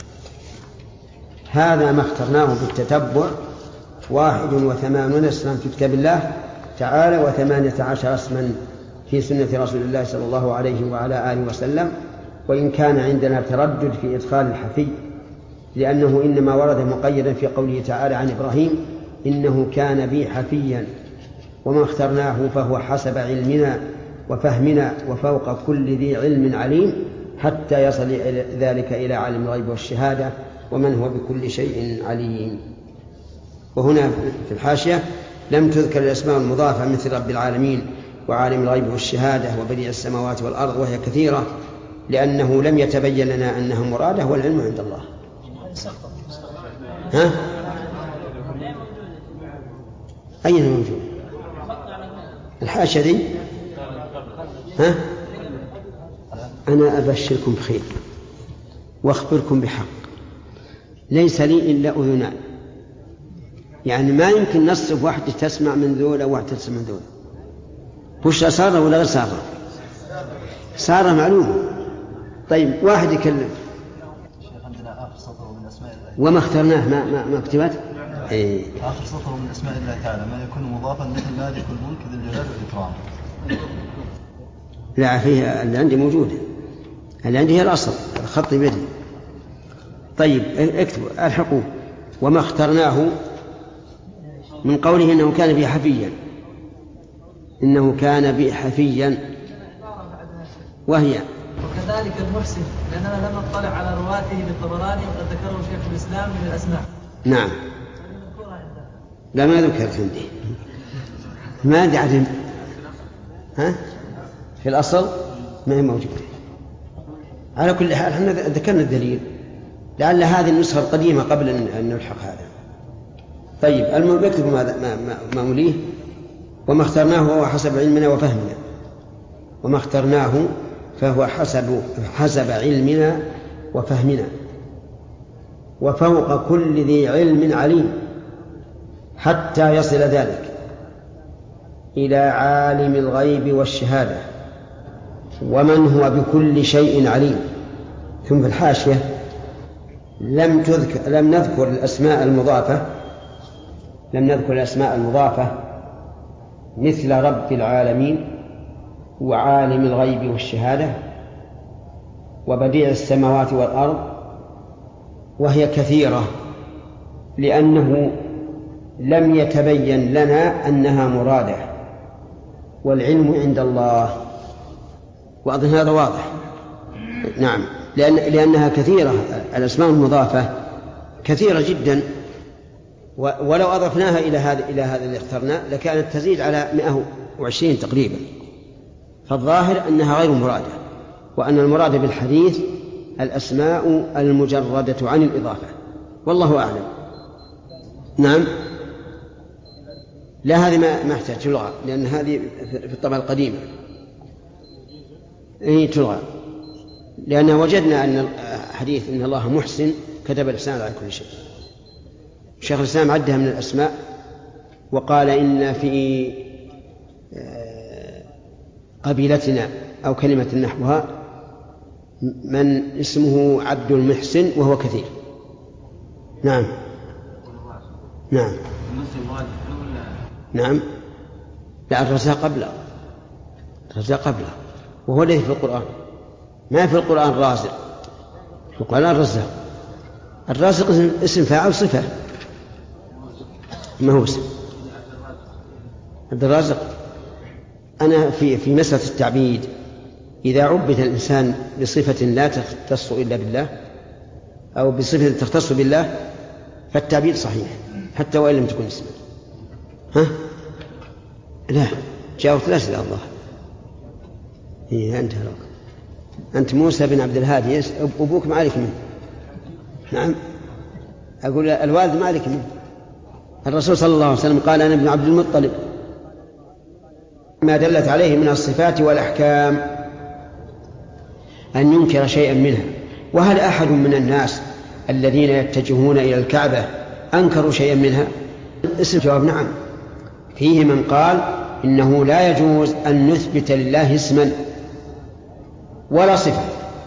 هذا ما اخترناه بالتتبع، واحد وثمانون اسما في كتاب الله تعالى وثمانية عشر اسما في سنة رسول الله صلى الله عليه وعلى آله وسلم. وإن كان عندنا تردد في إدخال الحفي، لأنه إنما ورد مقيدا في قوله تعالى عن إبراهيم إنه كان بي حفيا، وما اخترناه فهو حسب علمنا وفهمنا وفوق كل ذي علم عليم، حتى يصل ذلك إلى عالم الغيب والشهادة ومن هو بكل شيء عليم. وهنا في الحاشية لم تذكر الأسماء المضافة مثل رب العالمين وعالم الغيب والشهادة وبديع السماوات والأرض، وهي كثيرة، لأنه لم يتبين لنا أنها مرادة والعلم عند الله. ها؟ أين موجود؟ الحاشية دي؟ ها؟ أنا أبشركم بخير وأخبركم بحق، ليس لي إلا أذنان، يعني ما يمكن نصف واحدة تسمع من ذولا وواحدة تسمع من ذولا. وش سارة ولا غير سارة؟ سارة معلومة. طيب واحد يكلم وما اخترناه ما ما ما كتبت. إيه. آخر سطر من أسماء الله تعالى ما يكون مضافا مثل مالك الملك ذي الجلال والإكرام. لا، فيها اللي عندي موجودة، اللي عندي هي الأصل خط بدي. طيب اكتبوا الحقوه. وما اخترناه من قوله إنه كان بي حفيا، إنه كان بي حفيا، وهي وكذلك المحسن، لأننا لم نطلع على رواته بالطبراني وقد ذكره شيخ الإسلام من الأسماء. نعم. لا ما ذكرت عندي، ما أدري عن ها في الأصل ما هي موجودة. على كل حال احنا ذكرنا الدليل، لعل هذه النسخة القديمة قبل أن نلحق هذا. طيب المهم يكتب ما ما مليه. وما اخترناه هو حسب علمنا وفهمنا. وما اخترناه فهو حسب حسب علمنا وفهمنا وفوق كل ذي علم عليم، حتى يصل ذلك إلى عالم الغيب والشهادة ومن هو بكل شيء عليم. ثم في الحاشية لم تذكر لم نذكر الأسماء المضافة لم نذكر الأسماء المضافة مثل رب العالمين وعالم الغيب والشهادة وبديع السماوات والأرض، وهي كثيرة، لأنه لم يتبين لنا أنها مرادة والعلم عند الله. وأظن هذا واضح. نعم، لأن لأنها كثيرة، الأسماء المضافة كثيرة جدا، ولو أضفناها إلى هذا إلى هذا اللي اخترنا لكانت تزيد على مئة وعشرين تقريبا. فالظاهر أنها غير مرادة، وأن المراد بالحديث الأسماء المجردة عن الإضافة، والله أعلم. نعم. لا، هذه ما ما احتاج تلغى، لأن هذه في الطبعة القديمة هي تلغى، لأن وجدنا أن حديث إن الله محسن كتب الإحسان على كل شيء. شيخ الإسلام عدها من الأسماء وقال إن في قبيلتنا أو كلمة نحوها من اسمه عبد المحسن وهو كثير. نعم. نعم. نعم. لا، الرزاق قبله، الرزاق قبله، وهو الذي في القرآن. ما في القرآن رازق، في القرآن الرزاق. الرازق اسم فاعل صفة، ما هو اسم عبد الرازق. أنا في في مسألة التعبيد، إذا عبد الإنسان بصفة لا تختص إلا بالله أو بصفة تختص بالله فالتعبيد صحيح حتى وإن لم تكن اسما. ها؟ لا، جاوبت لا سأل الله. إيه أنت هلوك. أنت موسى بن عبد الهادي، أبوك ما عليك منه. نعم، أقول الوالد ما عليك منه. الرسول صلى الله عليه وسلم قال أنا ابن عبد المطلب. ما دلت عليه من الصفات والأحكام أن ينكر شيئا منها. وهل أحد من الناس الذين يتجهون إلى الكعبة أنكروا شيئا منها؟ اسم جواب نعم. فيه من قال إنه لا يجوز أن نثبت لله اسما ولا صفة،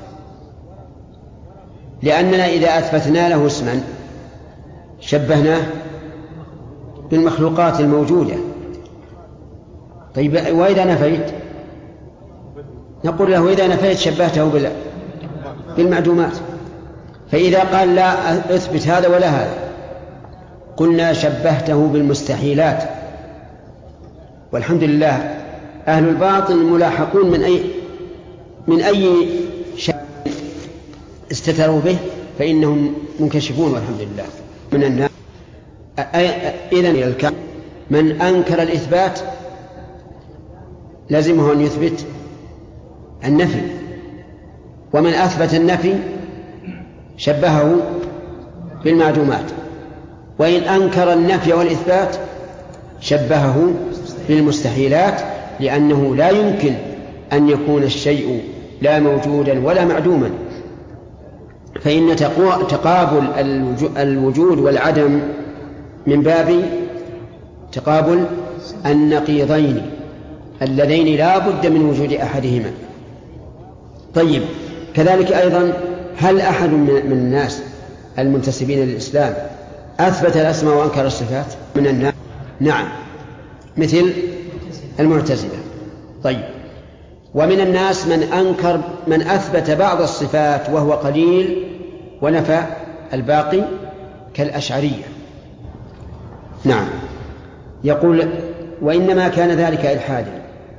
لأننا إذا أثبتنا له اسما شبهناه بالمخلوقات الموجودة. طيب وإذا نفيت نقول له إذا نفيت شبهته بالمعدومات. فإذا قال لا أثبت هذا ولا هذا قلنا شبهته بالمستحيلات. والحمد لله أهل الباطل ملاحقون من أي من أي شيء استتروا به فإنهم منكشفون والحمد لله من الناس. إذن من أنكر الإثبات لازمه أن يثبت النفي، ومن أثبت النفي شبهه بالمعدومات، وإن أنكر النفي والإثبات شبهه بالمستحيلات، لأنه لا يمكن أن يكون الشيء لا موجودا ولا معدوما. فإن تقابل الوجود والعدم من باب تقابل النقيضين اللذين لا بد من وجود أحدهما. طيب كذلك أيضا هل أحد من الناس المنتسبين للإسلام أثبت الأسماء وأنكر الصفات من الناس؟ نعم، مثل المعتزلة. طيب ومن الناس من أنكر من أثبت بعض الصفات وهو قليل ونفى الباقي كالأشعرية. نعم، يقول وإنما كان ذلك إلحادا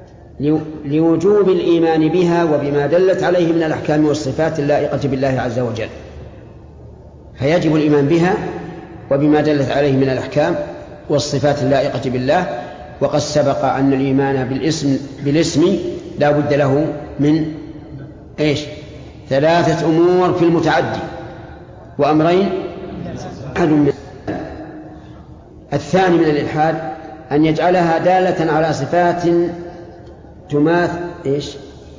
لوجوب الإيمان بها وبما دلت عليه من الأحكام والصفات اللائقة بالله عز وجل، فيجب الإيمان بها وبما دلت عليه من الأحكام والصفات اللائقة بالله. وقد سبق أن الإيمان بالاسم, بالاسم لا بد له من إيش؟ ثلاثة أمور في المتعدي وأمرين أحد من الثاني من الإلحاد أن يجعلها دالة على صفات تماث إيش؟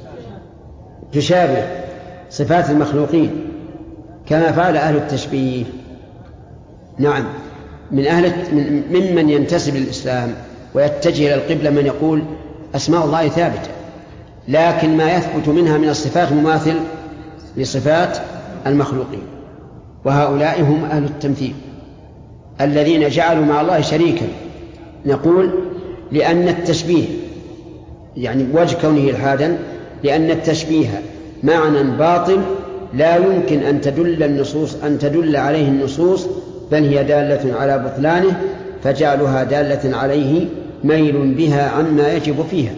تشابه صفات المخلوقين كما فعل أهل التشبيه. نعم، من أهل من ممن ينتسب للإسلام ويتجه إلى القبلة من يقول أسماء الله ثابتة لكن ما يثبت منها من الصفات مماثل لصفات المخلوقين، وهؤلاء هم أهل التمثيل الذين جعلوا مع الله شريكا. نقول لأن التشبيه يعني وجه كونه إلحادا لأن التشبيه معنى باطل لا يمكن أن تدل النصوص أن تدل عليه النصوص، بل هي دالة على بطلانه، فجعلها دالة عليه ميل بها عما يجب فيها.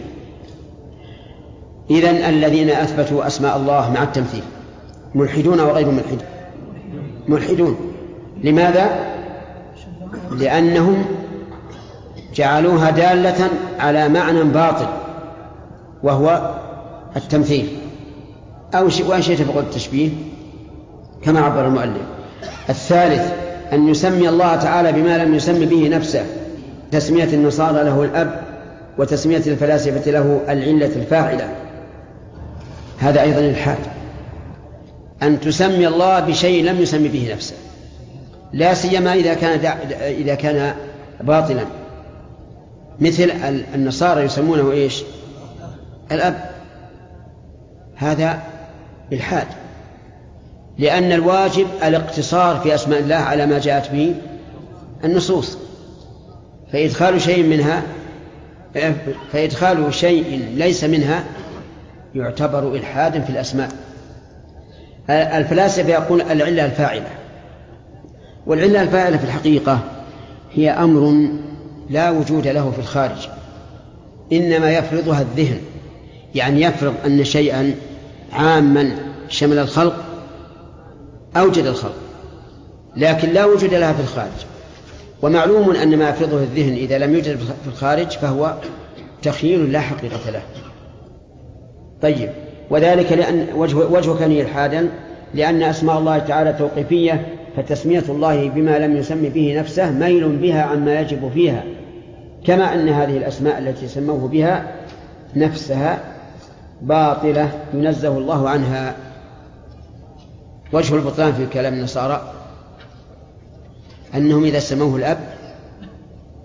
إذن الذين أثبتوا أسماء الله مع التمثيل ملحدون وغير ملحدون؟ ملحدون. لماذا؟ لأنهم جعلوها دالة على معنى باطل وهو التمثيل، أو وإن شئت فقل التشبيه كما عبر المؤلف. الثالث أن يسمي الله تعالى بما لم يسمي به نفسه، تسمية النصارى له الأب وتسمية الفلاسفة له العلة الفاعلة، هذا أيضا الحاد. أن تسمي الله بشيء لم يسمي به نفسه، لا سيما إذا كان إذا كان باطلا، مثل النصارى يسمونه إيش؟ الأب، هذا الحاد، لأن الواجب الاقتصار في أسماء الله على ما جاءت به النصوص، فإدخال شيء منها فإدخال شيء ليس منها يعتبر إلحادا في الأسماء. الفلاسفة يقول العلة الفاعلة، والعلة الفاعلة في الحقيقة هي أمر لا وجود له في الخارج، إنما يفرضها الذهن، يعني يفرض أن شيئا عاما شمل الخلق أوجد الخلق، لكن لا وجود لها في الخارج. ومعلوم أن ما يفرضه الذهن إذا لم يوجد في الخارج فهو تخيل لا حقيقة له. طيب، وذلك لأن وجه, وجه كان إلحادا لأن أسماء الله تعالى توقيفية، فتسمية الله بما لم يسمي به نفسه ميل بها عما يجب فيها، كما أن هذه الأسماء التي سموه بها نفسها باطلة ينزه الله عنها. وجه البطلان في كلام النصارى أنهم إذا سموه الأب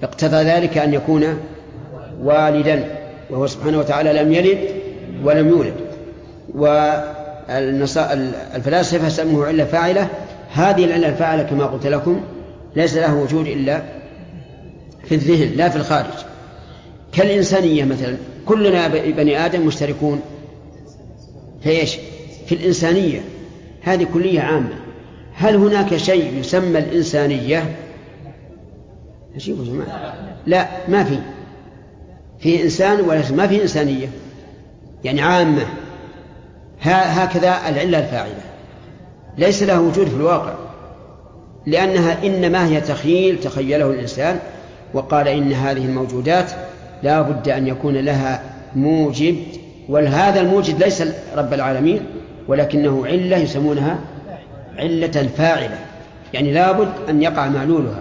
اقتضى ذلك أن يكون والدا، وهو سبحانه وتعالى لم يلد ولم يولد. والفلاسفة سموه علة فاعلة. هذه العلة الفاعلة كما قلت لكم ليس له وجود إلا في الذهن لا في الخارج، كالإنسانية مثلا. كلنا بني آدم مشتركون في إيش؟ في الإنسانية، هذه كلية عامة. هل هناك شيء يسمى الإنسانية؟ أجيبوا جماعة. لا، ما في. في إنسان ولا ما في إنسانية، يعني عامة. هكذا العلة الفاعلة ليس له وجود في الواقع، لأنها إنما هي تخيل تخيله الإنسان، وقال إن هذه الموجودات لا بد أن يكون لها موجب، وهذا الموجب ليس رب العالمين ولكنه علة يسمونها علة فاعلة، يعني لا بد أن يقع معلولها.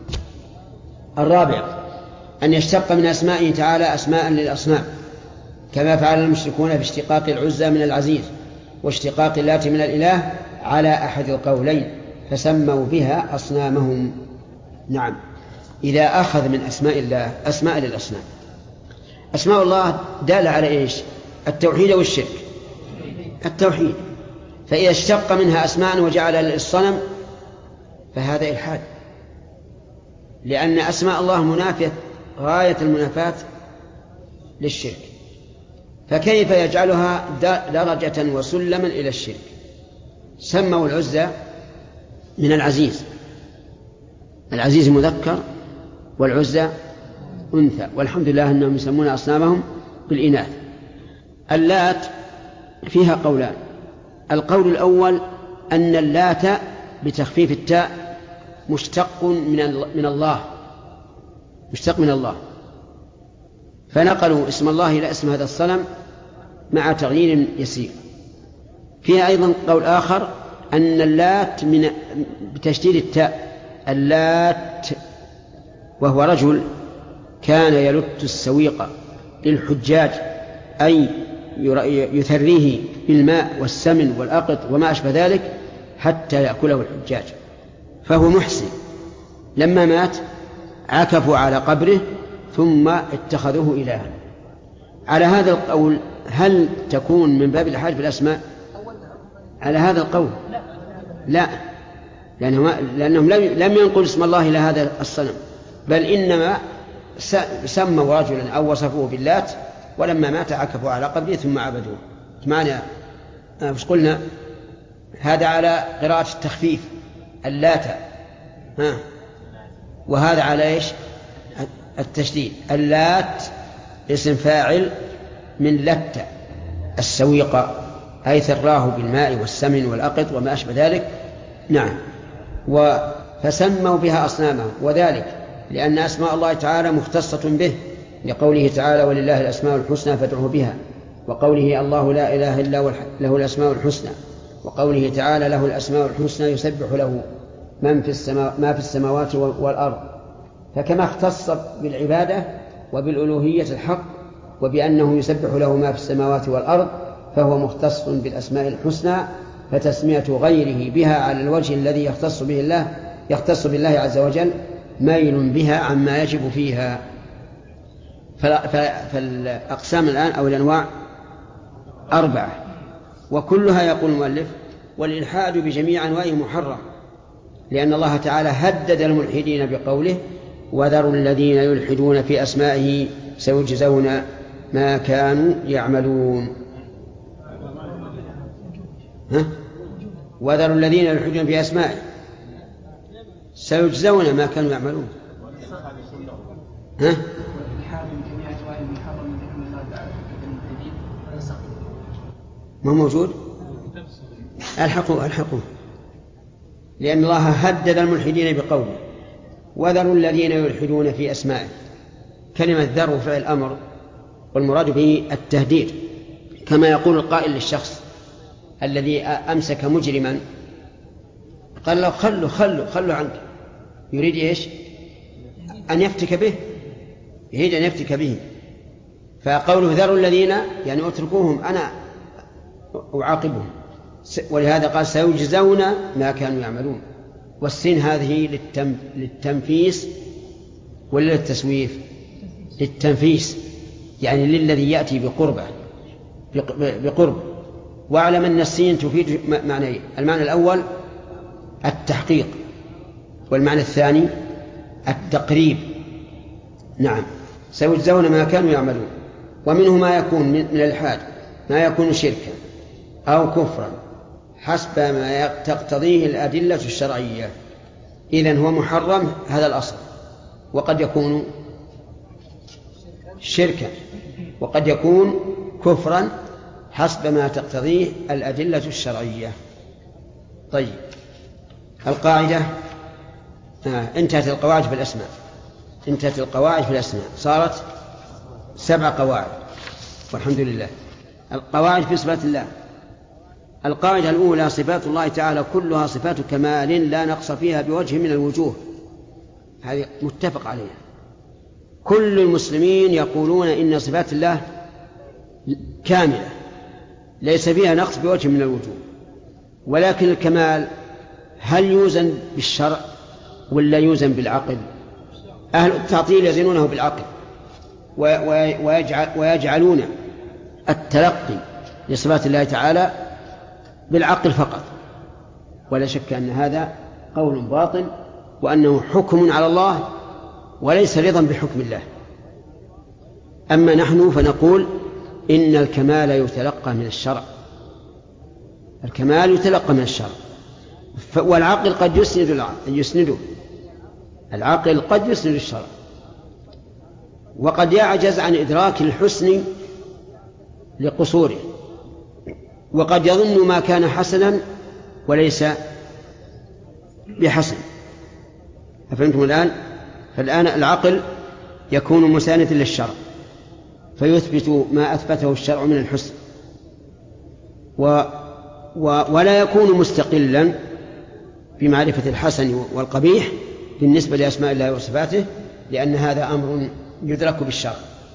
الرابع أن يشتق من أسمائه تعالى أسماء للأصنام، كما فعل المشركون باشتقاق العزى من العزيز واشتقاق اللات من الإله على أحد القولين، فسموا بها أصنامهم. نعم، إذا أخذ من أسماء الله أسماء للأصنام. أسماء الله دالة على إيش؟ التوحيد والشرك. التوحيد. فإذا اشتق منها أسماء وجعل للصنم فهذا إلحاد، لأن أسماء الله منافية غاية المنافاة للشرك، فكيف يجعلها درجة وسلما إلى الشرك؟ سموا العزى من العزيز، العزيز مذكر والعزى أنثى، والحمد لله أنهم يسمون أصنامهم بالإناث. اللات فيها قولان. القول الأول أن اللات بتخفيف التاء مشتق من الله، مشتق من الله، فنقلوا اسم الله إلى اسم هذا الصنم مع تغيير يسير. فيها أيضا قول آخر أن اللات من بتشديد التاء، اللات، وهو رجل كان يلت السويق للحجاج، أي يثريه بالماء والسمن والأقط وما أشبه ذلك حتى يأكله الحجاج، فهو محسن. لما مات عكفوا على قبره ثم اتخذوه إلها. على هذا القول هل تكون من باب الإلحاد في الأسماء؟ على هذا القول لا، لأنهم, لأنهم لم ينقل اسم الله إلى هذا الصنم، بل إنما سموا رجلا أو وصفوه باللات، ولما مات عكفوا على قبره ثم عبدوه. معنى مش قلنا هذا على قراءة التخفيف اللات، ها، وهذا على إيش؟ التشديد. اللات اسم فاعل من لت السويق، أي ثراه بالماء والسمن والأقط وما أشبه ذلك. نعم. فسموا بها أصنامهم، وذلك لأن أسماء الله تعالى مختصة به، لقوله تعالى ولله الأسماء الحسنى فادعوه بها، وقوله الله لا إله إلا له الأسماء الحسنى، وقوله تعالى له الأسماء الحسنى يسبح له من في السماء ما في السماوات والأرض. فكما اختص بالعبادة وبالألوهية الحق وبأنه يسبح له ما في السماوات والأرض، فهو مختص بالأسماء الحسنى، فتسمية غيره بها على الوجه الذي يختص به الله يختص بالله عز وجل ميل بها عما يجب فيها. فالأقسام الآن أو الأنواع أربعة، وكلها يقول المؤلف والإلحاد بجميع أنواعه محرم، لأن الله تعالى هدد الملحدين بقوله وذروا الذين يلحدون في أسمائه سيجزون ما كانوا يعملون. ها؟ وذروا الذين يلحدون في أسمائه سيجزون ما كانوا يعملون. ها؟ ما موجود؟ الحقوا الحقوا، لأن الله هدد الملحدين بقوله وذروا الذين يلحدون في أسمائه. كلمة ذروا فعل أمر، والمراد به التهديد، كما يقول القائل للشخص الذي أمسك مجرما قال له خلوا خلوا خلوا عنك، يريد إيش؟ أن يفتك به، يريد أن يفتك به. فقوله ذروا الذين يعني اتركوهم أنا أعاقبهم، ولهذا قال سيجزون ما كانوا يعملون. والسين هذه للتنفيس ولا للتسويف؟ للتنفيس، يعني للذي يأتي بقربه بقرب. واعلم أن السين تفيد معنيين: المعنى الأول التحقيق، والمعنى الثاني التقريب. نعم، سيجزون ما كانوا يعملون. ومنه ما يكون من الإلحاد، ما يكون شركا أو كفرا حسب ما تقتضيه الأدلة الشرعية. إذن هو محرم، هذا الأصل، وقد يكون شركا وقد يكون كفرا حسب ما تقتضيه الأدلة الشرعية. طيب، القاعدة آه. انتهت القواعد في الأسماء انتهت القواعد في الأسماء صارت سبع قواعد والحمد لله. القواعد في صفات الله: القاعدة الأولى: صفات الله تعالى كلها صفات كمال لا نقص فيها بوجه من الوجوه. هذه متفق عليها، كل المسلمين يقولون إن صفات الله كاملة ليس فيها نقص بوجه من الوجوه. ولكن الكمال هل يوزن بالشرع ولا يوزن بالعقل؟ أهل التعطيل يزنونه بالعقل ويجعل ويجعلون التلقي لصفات الله تعالى بالعقل فقط، ولا شك أن هذا قول باطل، وأنه حكم على الله وليس رضا بحكم الله. أما نحن فنقول إن الكمال يتلقى من الشرع، الكمال يتلقى من الشرع، والعقل قد يسند يسنده العقل قد يسند الشرع، وقد يعجز عن إدراك الحسن لقصوره، وقد يظن ما كان حسنا وليس بحسن. أفهمتم الآن؟ فالآن العقل يكون مساندا للشرع فيثبت ما أثبته الشرع من الحسن، و و ولا يكون مستقلا بمعرفة الحسن والقبيح بالنسبة لأسماء الله وصفاته، لأن هذا أمر يدرك بالشرع.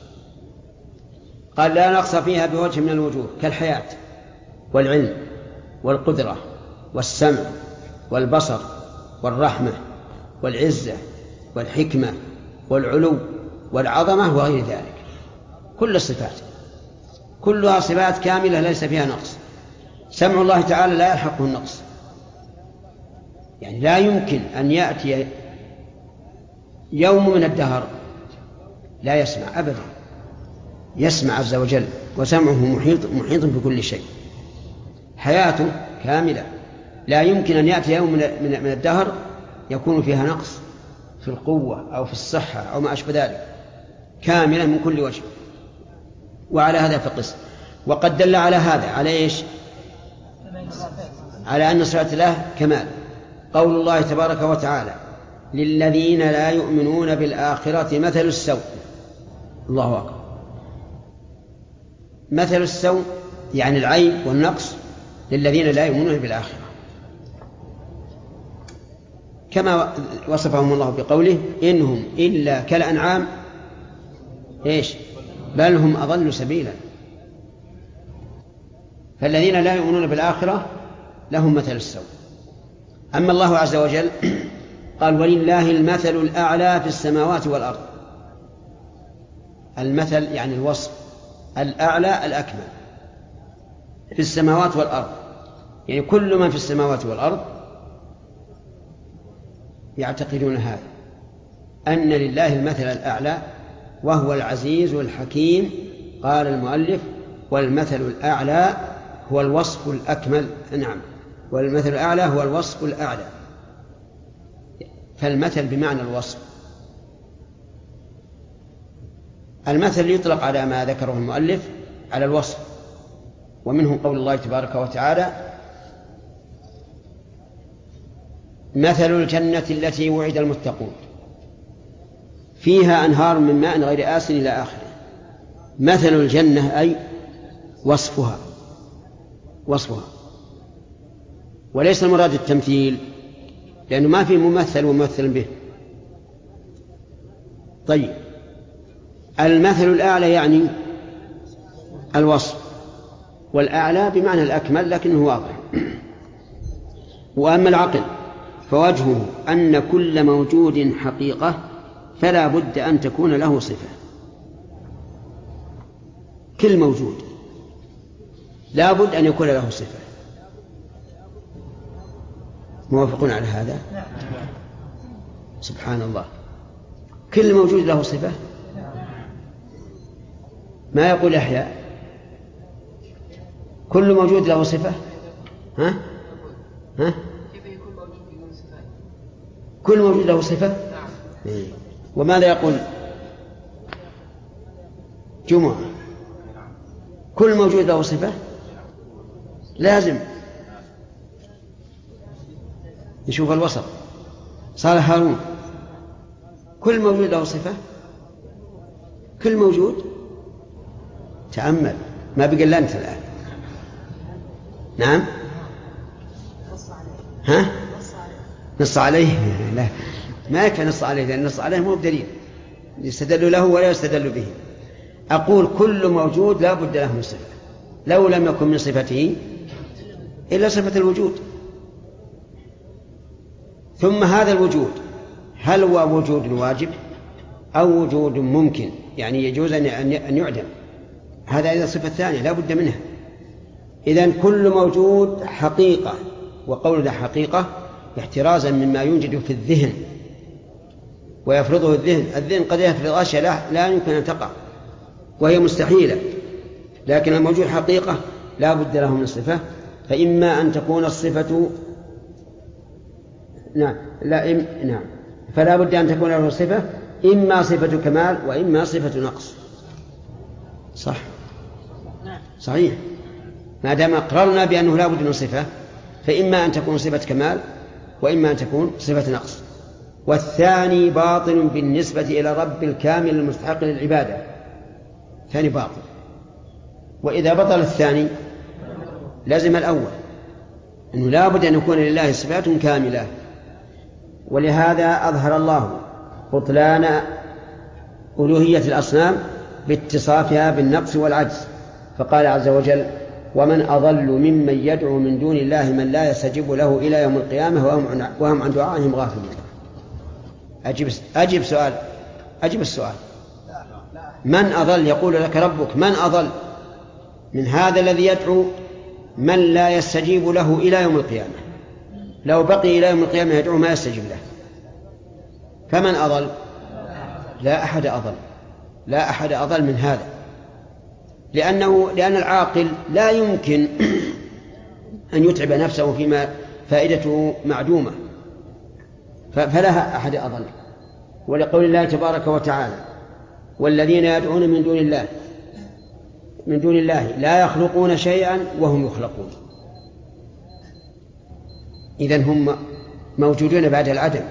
قال: لا نقص فيها بوجه من الوجوه، كالحياة والعلم والقدرة والسمع والبصر والرحمة والعزة والحكمة والعلو والعظمة وغير ذلك. كل الصفات كلها صفات كاملة ليس فيها نقص. سمع الله تعالى لا يلحقه النقص، يعني لا يمكن أن يأتي يوم من الدهر لا يسمع أبدا، يسمع عز وجل، وسمعه محيط محيط بكل شيء. حياته كاملة، لا يمكن أن يأتي يوم من الدهر يكون فيها نقص في القوة أو في الصحة أو ما أشبه ذلك، كاملة من كل وجه. وعلى هذا فقس. وقد دل على هذا على إيش؟ على أن صفات الله كمال. قول الله تبارك وتعالى: للذين لا يؤمنون بالآخرة مثل السوء. الله أكبر. مثل السوء يعني العيب والنقص للذين لا يؤمنون بالآخرة، كما وصفهم الله بقوله: إنهم إلا كالأنعام إيش بل هم أضل سبيلا. فالذين لا يؤمنون بالآخرة لهم مثل السوء. أما الله عز وجل قال: ولله المثل الأعلى في السماوات والأرض. المثل يعني الوصف الأعلى الأكمل في السماوات والأرض، يعني كل من في السماوات والأرض يعتقدون هذا، أن لله المثل الأعلى وهو العزيز الحكيم. قال المؤلف: والمثل الأعلى هو الوصف الأكمل. نعم، والمثل الأعلى هو الوصف الأعلى. فالمثل بمعنى الوصف. المثل يطلق على ما ذكره المؤلف على الوصف، ومنه قول الله تبارك وتعالى: مثل الجنة التي وعد المتقون فيها أنهار من ماء غير آسن إلى آخره. مثل الجنة أي وصفها وصفها وليس المراد التمثيل، لأنه ما في ممثل وممثل به. طيب، المثل الأعلى يعني الوصف، والأعلى بمعنى الأكمل لكنه واضح. وأما العقل فوجهه أن كل موجود حقيقة فلا بد أن تكون له صفة. كل موجود لا بد أن يكون له صفة. موافقون على هذا؟ سبحان الله، كل موجود له صفة. ما يقول يحيى كل موجود له صفة؟ ها؟ ها؟ كل موجود له صفة؟ إيه. وماذا يقول جمعة؟ كل موجود له صفة؟ لازم نشوف الوسط. صالح هارون كل موجود له صفة؟ كل موجود؟ تأمل، ما بقى إلا أنت الآن. نعم؟ ها؟ نص عليه؟ لا، ما يكفي نص عليه، لأن نص عليه مو بدليل يستدل له ولا يستدل به. أقول كل موجود لا بد له من صفة، لو لم يكن من صفته إلا صفة الوجود. ثم هذا الوجود هل هو وجود واجب أو وجود ممكن، يعني يجوز أن يعدم؟ هذا إذا صفة ثانية لا بد منها. إذن كل موجود حقيقة، وقولنا حقيقة احترازا مما يوجد في الذهن ويفرضه الذهن. الذهن قد يفرض أشياء لا, لا يمكن أن تقع وهي مستحيلة، لكن الموجود حقيقة لا بد له من صفة. فإما أن تكون الصفة نعم لا إم... نعم فلا بد أن تكون له صفة، إما صفة كمال وإما صفة نقص. صح؟ صحيح. ما دام أقررنا بأنه لا بد من صفة، فإما أن تكون صفة كمال وإما أن تكون صفة نقص. والثاني باطل بالنسبة إلى رب الكامل المستحق للعبادة، ثاني باطل. وإذا بطل الثاني لازم الأول، أنه لا بد أن يكون لله صفات كاملة. ولهذا أظهر الله بطلان ألوهية الأصنام باتصافها بالنقص والعجز، فقال عز وجل: ومن أضل ممن يدعو من دون الله من لا يستجيب له إلى يوم القيامة وهم عن دعائهم غافلون. أجب, أجب سؤال أجب السؤال من أضل؟ يقول لك ربك من أضل من هذا الذي يدعو من لا يستجيب له إلى يوم القيامة؟ لو بقي إلى يوم القيامة يدعو ما يستجيب له، فمن أضل؟ لا أحد أضل، لا أحد أضل من هذا، لأنه لأن العاقل لا يمكن أن يتعب نفسه فيما فائدته معدومة، فلا أحد أضل. ولقول الله تبارك وتعالى: والذين يدعون من دون الله من دون الله لا يخلقون شيئا وهم يخلقون. إذن هم موجودون بعد العدم،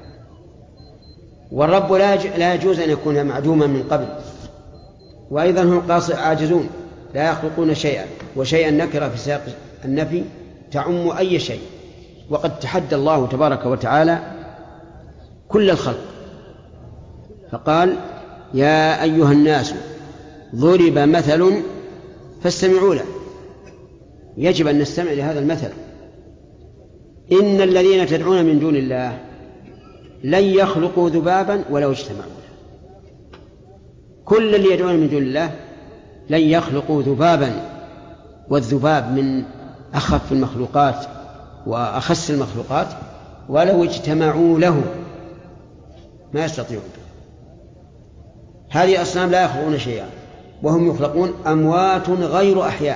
والرب لا يجوز أن يكون معدوما من قبل. وأيضا هم قاصر عاجزون لا يخلقون شيئا، وشيئا نكرة في سياق النفي تعم أي شيء، وقد تحدى الله تبارك وتعالى كل الخلق فقال: يا أيها الناس ضرب مثل فاستمعوا له. يجب أن نستمع لهذا المثل. إن الذين تدعون من دون الله لن يخلقوا ذبابا ولو اجتمعوا له. كل اللي يدعون من دون الله لن يخلقوا ذبابا، والذباب من أخف المخلوقات وأخس المخلوقات، ولو اجتمعوا له ما يستطيعون. هذه أصنام لا يخلقون شيئا وهم يخلقون، أموات غير أحياء،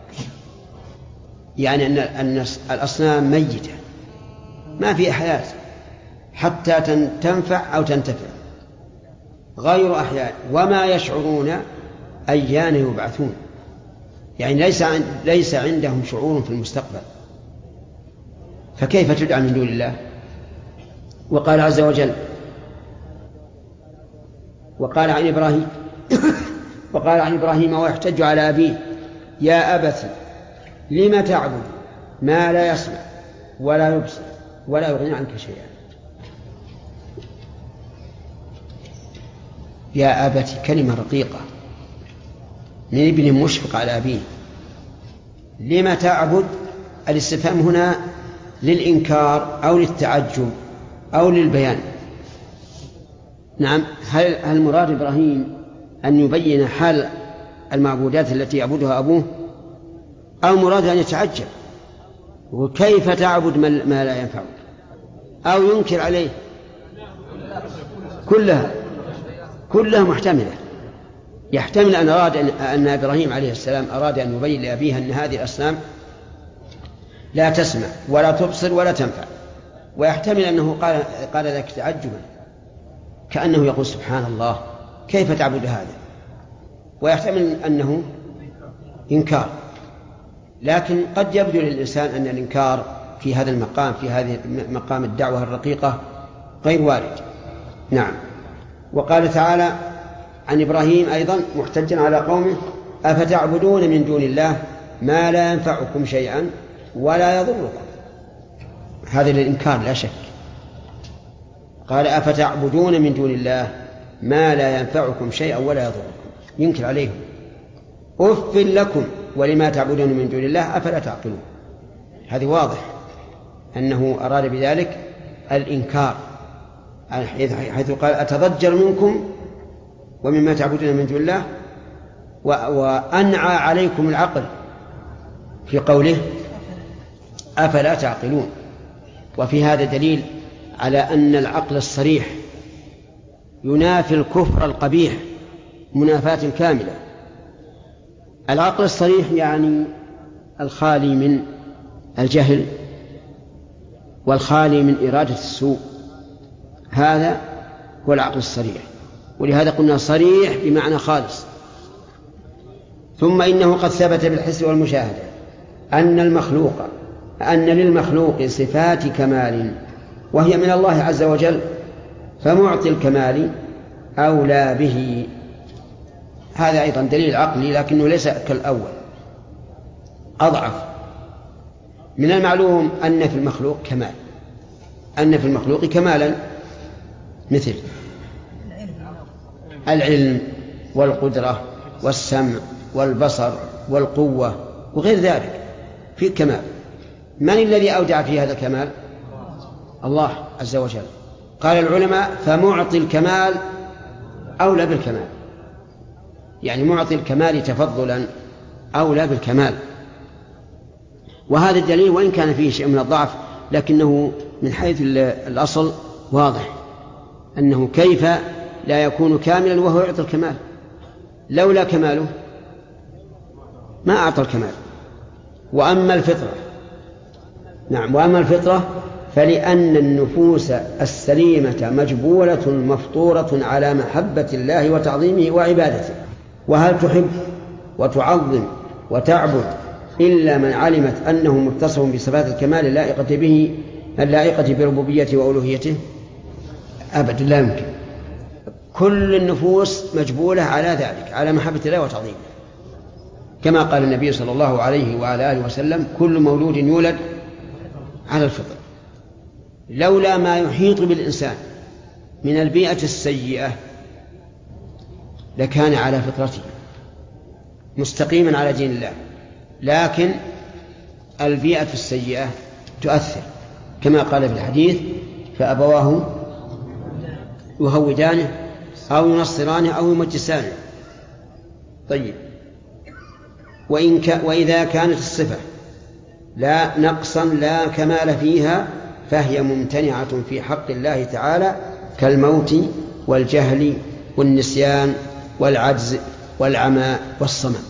يعني أن الأصنام ميتة ما في حياة حتى تنفع أو تنتفع، غير أحياء، وما يشعرون أيان يبعثون، يعني ليس ليس عندهم شعور في المستقبل، فكيف تدعى من دون الله؟ وقال عز وجل: وقال عن إبراهيم وقال عن إبراهيم ويحتج على أبيه: يا أبت لم تعبد ما لا يسمع ولا يبصر ولا يغني عنك شيئا. يا أبت كلمة رقيقة من ابن مشفق على أبيه. لم تعبد؟ الاستفهام هنا للإنكار أو للتعجب أو للبيان. نعم. هل هل مراد إبراهيم أن يبين حال المعبودات التي يعبدها أبوه، أو مراد أن يتعجب وكيف تعبد ما لا ينفعك، أو ينكر عليه؟ كلها كلها محتملة. يحتمل أن أراد أن, أن إبراهيم عليه السلام أراد أن يبين لأبيه أن هذه الأصنام لا تسمع ولا تبصر ولا تنفع، ويحتمل أنه قال, قال ذلك تعجبا كأنه يقول سبحان الله كيف تعبد هذا، ويحتمل أنه إنكار. لكن قد يبدو للإنسان أن الإنكار في هذا المقام في هذه مقام الدعوة الرقيقة غير وارد. نعم. وقال تعالى عن إبراهيم أيضا محتجا على قومه: أفتعبدون من دون الله ما لا ينفعكم شيئا ولا يضركم. هذا للإنكار لا شك. قال: أفتعبدون من دون الله ما لا ينفعكم شيئا ولا يضركم، ينكر عليهم. أف لكم ولما تعبدون من دون الله أفلا تعقلون. هذه واضح أنه أراد بذلك الإنكار، حيث قال: أتضجر منكم ومما تعبدون من دون الله، وأنعى عليكم العقل في قوله أفلا تعقلون. وفي هذا دليل على أن العقل الصريح ينافي الكفر القبيح منافاة كاملة. العقل الصريح يعني الخالي من الجهل والخالي من إرادة السوء، هذا هو العقل الصريح، ولهذا قلنا صريح بمعنى خالص. ثم إنه قد ثبت بالحس والمشاهدة أن المخلوق أن للمخلوق صفات كمال وهي من الله عز وجل، فمعطي الكمال أولى به. هذا أيضا دليل عقلي لكنه ليس كالأول، أضعف. من المعلوم أن في المخلوق كمال، أن في المخلوق كمالا مثل العلم والقدرة والسمع والبصر والقوة وغير ذلك، في كمال. من الذي أودع في هذا الكمال؟ الله عز وجل. قال العلماء: فمعطي الكمال أولى بالكمال، يعني معطي الكمال تفضلا أولى بالكمال. وهذا الدليل وإن كان فيه شيء من الضعف لكنه من حيث الأصل واضح، أنه كيف لا يكون كاملا وهو يعطي الكمال؟ لولا كماله ما أعطى الكمال. وأما الفطرة نعم وأما الفطرة فلأن النفوس السليمة مجبولة مفطورة على محبة الله وتعظيمه وعبادته. وهل تحب وتعظم وتعبد إلا من علمت أنه متصف بصفات الكمال اللائقة به اللائقة بربوبيته وألوهيته؟ أبدا لا يمكن. كل النفوس مجبولة على ذلك، على محبة الله وتعظيمه، كما قال النبي صلى الله عليه وعلى آله وسلم: كل مولود يولد على الفطر. لولا ما يحيط بالإنسان من البيئة السيئة لكان على فطرته مستقيما على دين الله، لكن البيئة السيئة تؤثر، كما قال في الحديث: فأبواه يهودانه أو ينصرانه أو يمجسانه. طيب، وإن ك... وإذا كانت الصفة لا نقصا لا كمال فيها فهي ممتنعة في حق الله تعالى، كالموت والجهل والنسيان والعجز والعمى والصمم.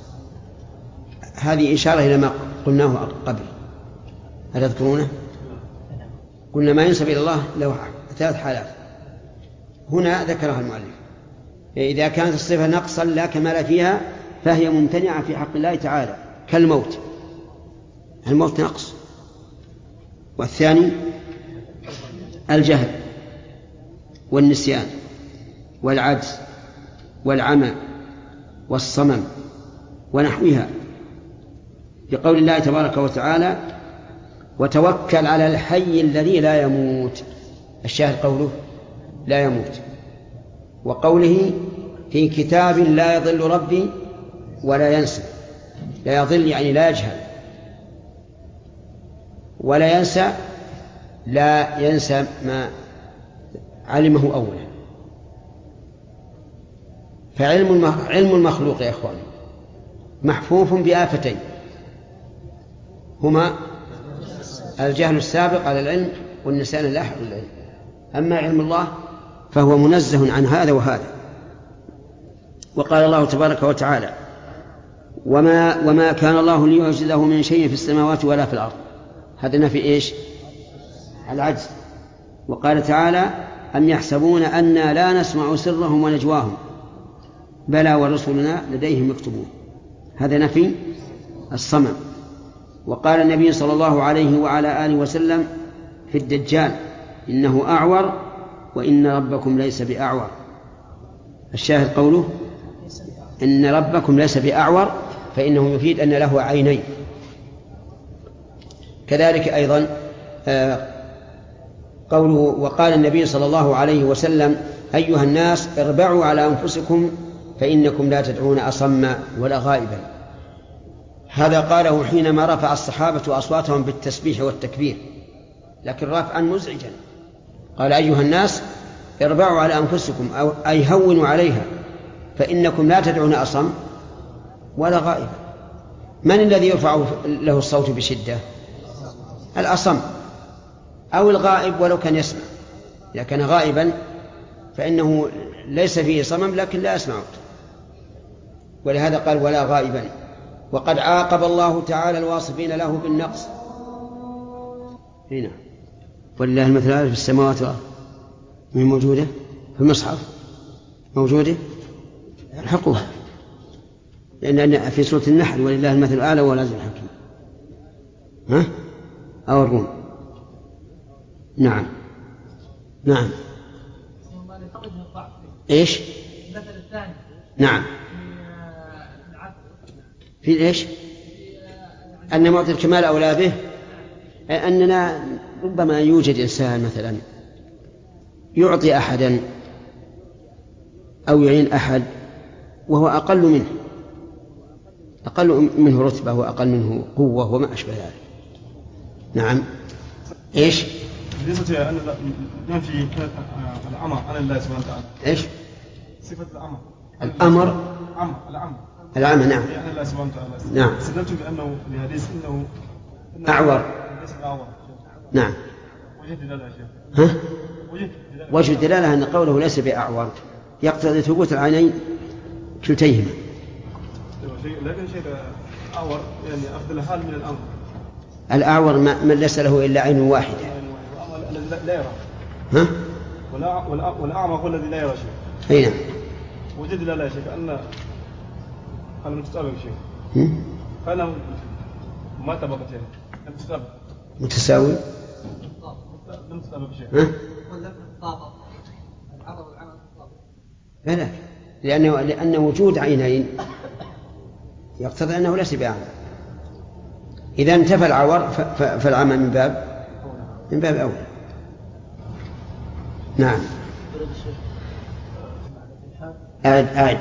هذه إشارة إلى ما قلناه قبل، هل تذكرونه؟ قلنا ما ينسب إلى الله له ثلاث حالات، هنا ذكرها المؤلف: إذا كانت الصفة نقصا لا كمال فيها فهي ممتنعة في حق الله تعالى، كالموت، الموت نقص. والثاني الجهل والنسيان والعجز والعمى والصمم ونحوها، بقول الله تبارك وتعالى: وتوكل على الحي الذي لا يموت. الشاهد قوله لا يموت، وقوله في كتاب لا يضل ربي ولا ينسى. لا يضل يعني لا يجهل، ولا ينسى لا ينسى ما علمه أولا. فعلم علم المخلوق يا إخوان محفوف بآفتين، هما الجهل السابق على العلم والنسيان اللاحق للعلم. أما علم الله فهو منزه عن هذا وهذا. وقال الله تبارك وتعالى وما, وما كان الله ليعجزه من شيء في السماوات ولا في الأرض، هذا نفي إيش؟ العجز. وقال تعالى أم يحسبون أنا لا نسمع سرهم ونجواهم بلى ورسلنا لديهم يكتبون، هذا نفي الصمم. وقال النبي صلى الله عليه وعلى آله وسلم في الدجال إنه أعور وإن ربكم ليس بأعور. الشاهد قوله إن ربكم ليس بأعور، فإنه يفيد أن له عينين. كذلك أيضا قوله وقال النبي صلى الله عليه وسلم أيها الناس اربعوا على أنفسكم فإنكم لا تدعون أصم ولا غائبا. هذا قاله حينما رفع الصحابة أصواتهم بالتسبيح والتكبير، لكن رفعا مزعجا. قال أيها الناس اربعوا على أنفسكم أو أي هونوا عليها فإنكم لا تدعون أصم ولا غائبا. من الذي يرفع له الصوت بشدة؟ الأصم أو الغائب ولو كان يسمع. إذا كان غائبا فإنه ليس فيه صمم لكن لا يسمع، ولهذا قال ولا غائبا. وقد عاقب الله تعالى الواصفين له بالنقص هنا ولله المثل الأعلى في السماوات والأرض. من موجودة في المصحف موجودة الحقوها، لأن في سورة النحل ولله المثل الأعلى وهو العزيز الحكيم. ها أو الروم. نعم نعم. إيش؟ المثل الثاني. نعم. في إيش؟ أن معطي الكمال أولى به، أننا ربما يوجد إنسان مثلا يعطي أحدا أو يعين أحد وهو أقل منه أقل منه رتبة وأقل منه قوة وما أشبه ذلك. نعم. إيش؟ بالنسبة أن ننفي الأمر عن الله سبحانه وتعالى. إيش؟ صفة الأمر. الأمر. الأمر. الأمر. العمى. نعم. عن الله سبحانه وتعالى. نعم. استدلت بأنه بحديث إنه أعور. ليس بأعور. نعم. وجه دلالة يا شيخ. ها؟ وجه الدلالة أن قوله ليس بأعور يقتضي ثبوت العينين كلتيهما. لكن شيء أعور يعني أفضل حال من الأمر. الأعور من ليس له إلا عين واحدة. الذي لا يرى. ها؟ والأعمى هو الذي لا يرى شيء. أي نعم. وجد دلالة يا شيخ أن أنا متسابق شيء. فأنا ما طبقت يعني متسابق. متساوي. متسابق شيء. ها؟ لا لا، لأنه لأن وجود عينين يقتضي أنه ليس بأعمى. إذا انتفى العور فالعمى من باب من باب أولى. نعم. أعد أعد.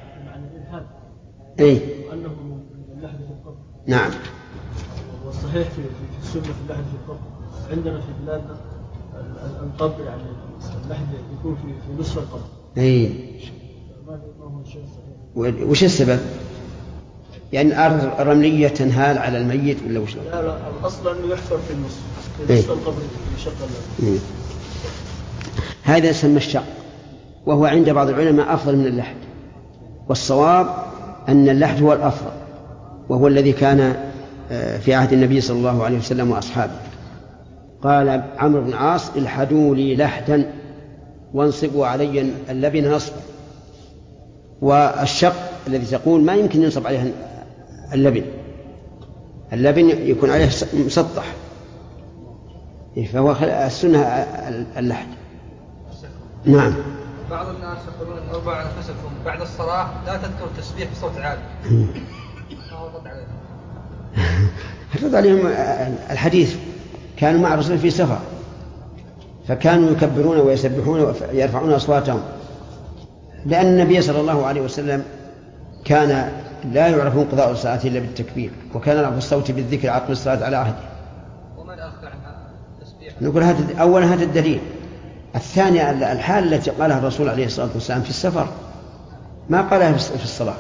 أي. أنه من اللحد في القبر. نعم. والصحيح في في السنة في اللحد في القبر. عندنا في بلادنا القبر يعني اللحد يكون في في نصف القبر. أي. وش السبب؟ يعني الأرض الرملية تنهال على الميت ولا وش؟ لا لا، الأصل أنه يحفر في النصف في نصف القبر يشق له. هذا يسمى الشق، وهو عند بعض العلماء أفضل من اللحد، والصواب أن اللحد هو الأفضل، وهو الذي كان في عهد النبي صلى الله عليه وسلم وأصحابه. قال عمرو بن عاص الحدوا لي لحدا وانصبوا علي اللبن نصبا. والشق الذي تقول ما يمكن ينصب عليه اللبن، اللبن يكون عليه مسطح، فهو السنة اللحد. نعم. بعض الناس يقولون ان اربع على انفسكم بعد الصلاة لا تذكر التسبيح بصوت عالي. ما هو الرد عليهم؟ الرد عليهم الحديث كانوا مع الرسول في سفر فكانوا يكبرون ويسبحون ويرفعون أصواتهم، لأن النبي صلى الله عليه وسلم كان لا يعرف انقضاء الصلاة إلا بالتكبير، وكان رفع الصوت بالذكر عقب الصلاة على عهده. ومن أخذ عن التسبيح؟ نقول هذا أولا هذا الدليل. الثاني الحال التي قالها الرسول عليه الصلاة والسلام في السفر، ما قالها في الصلاة.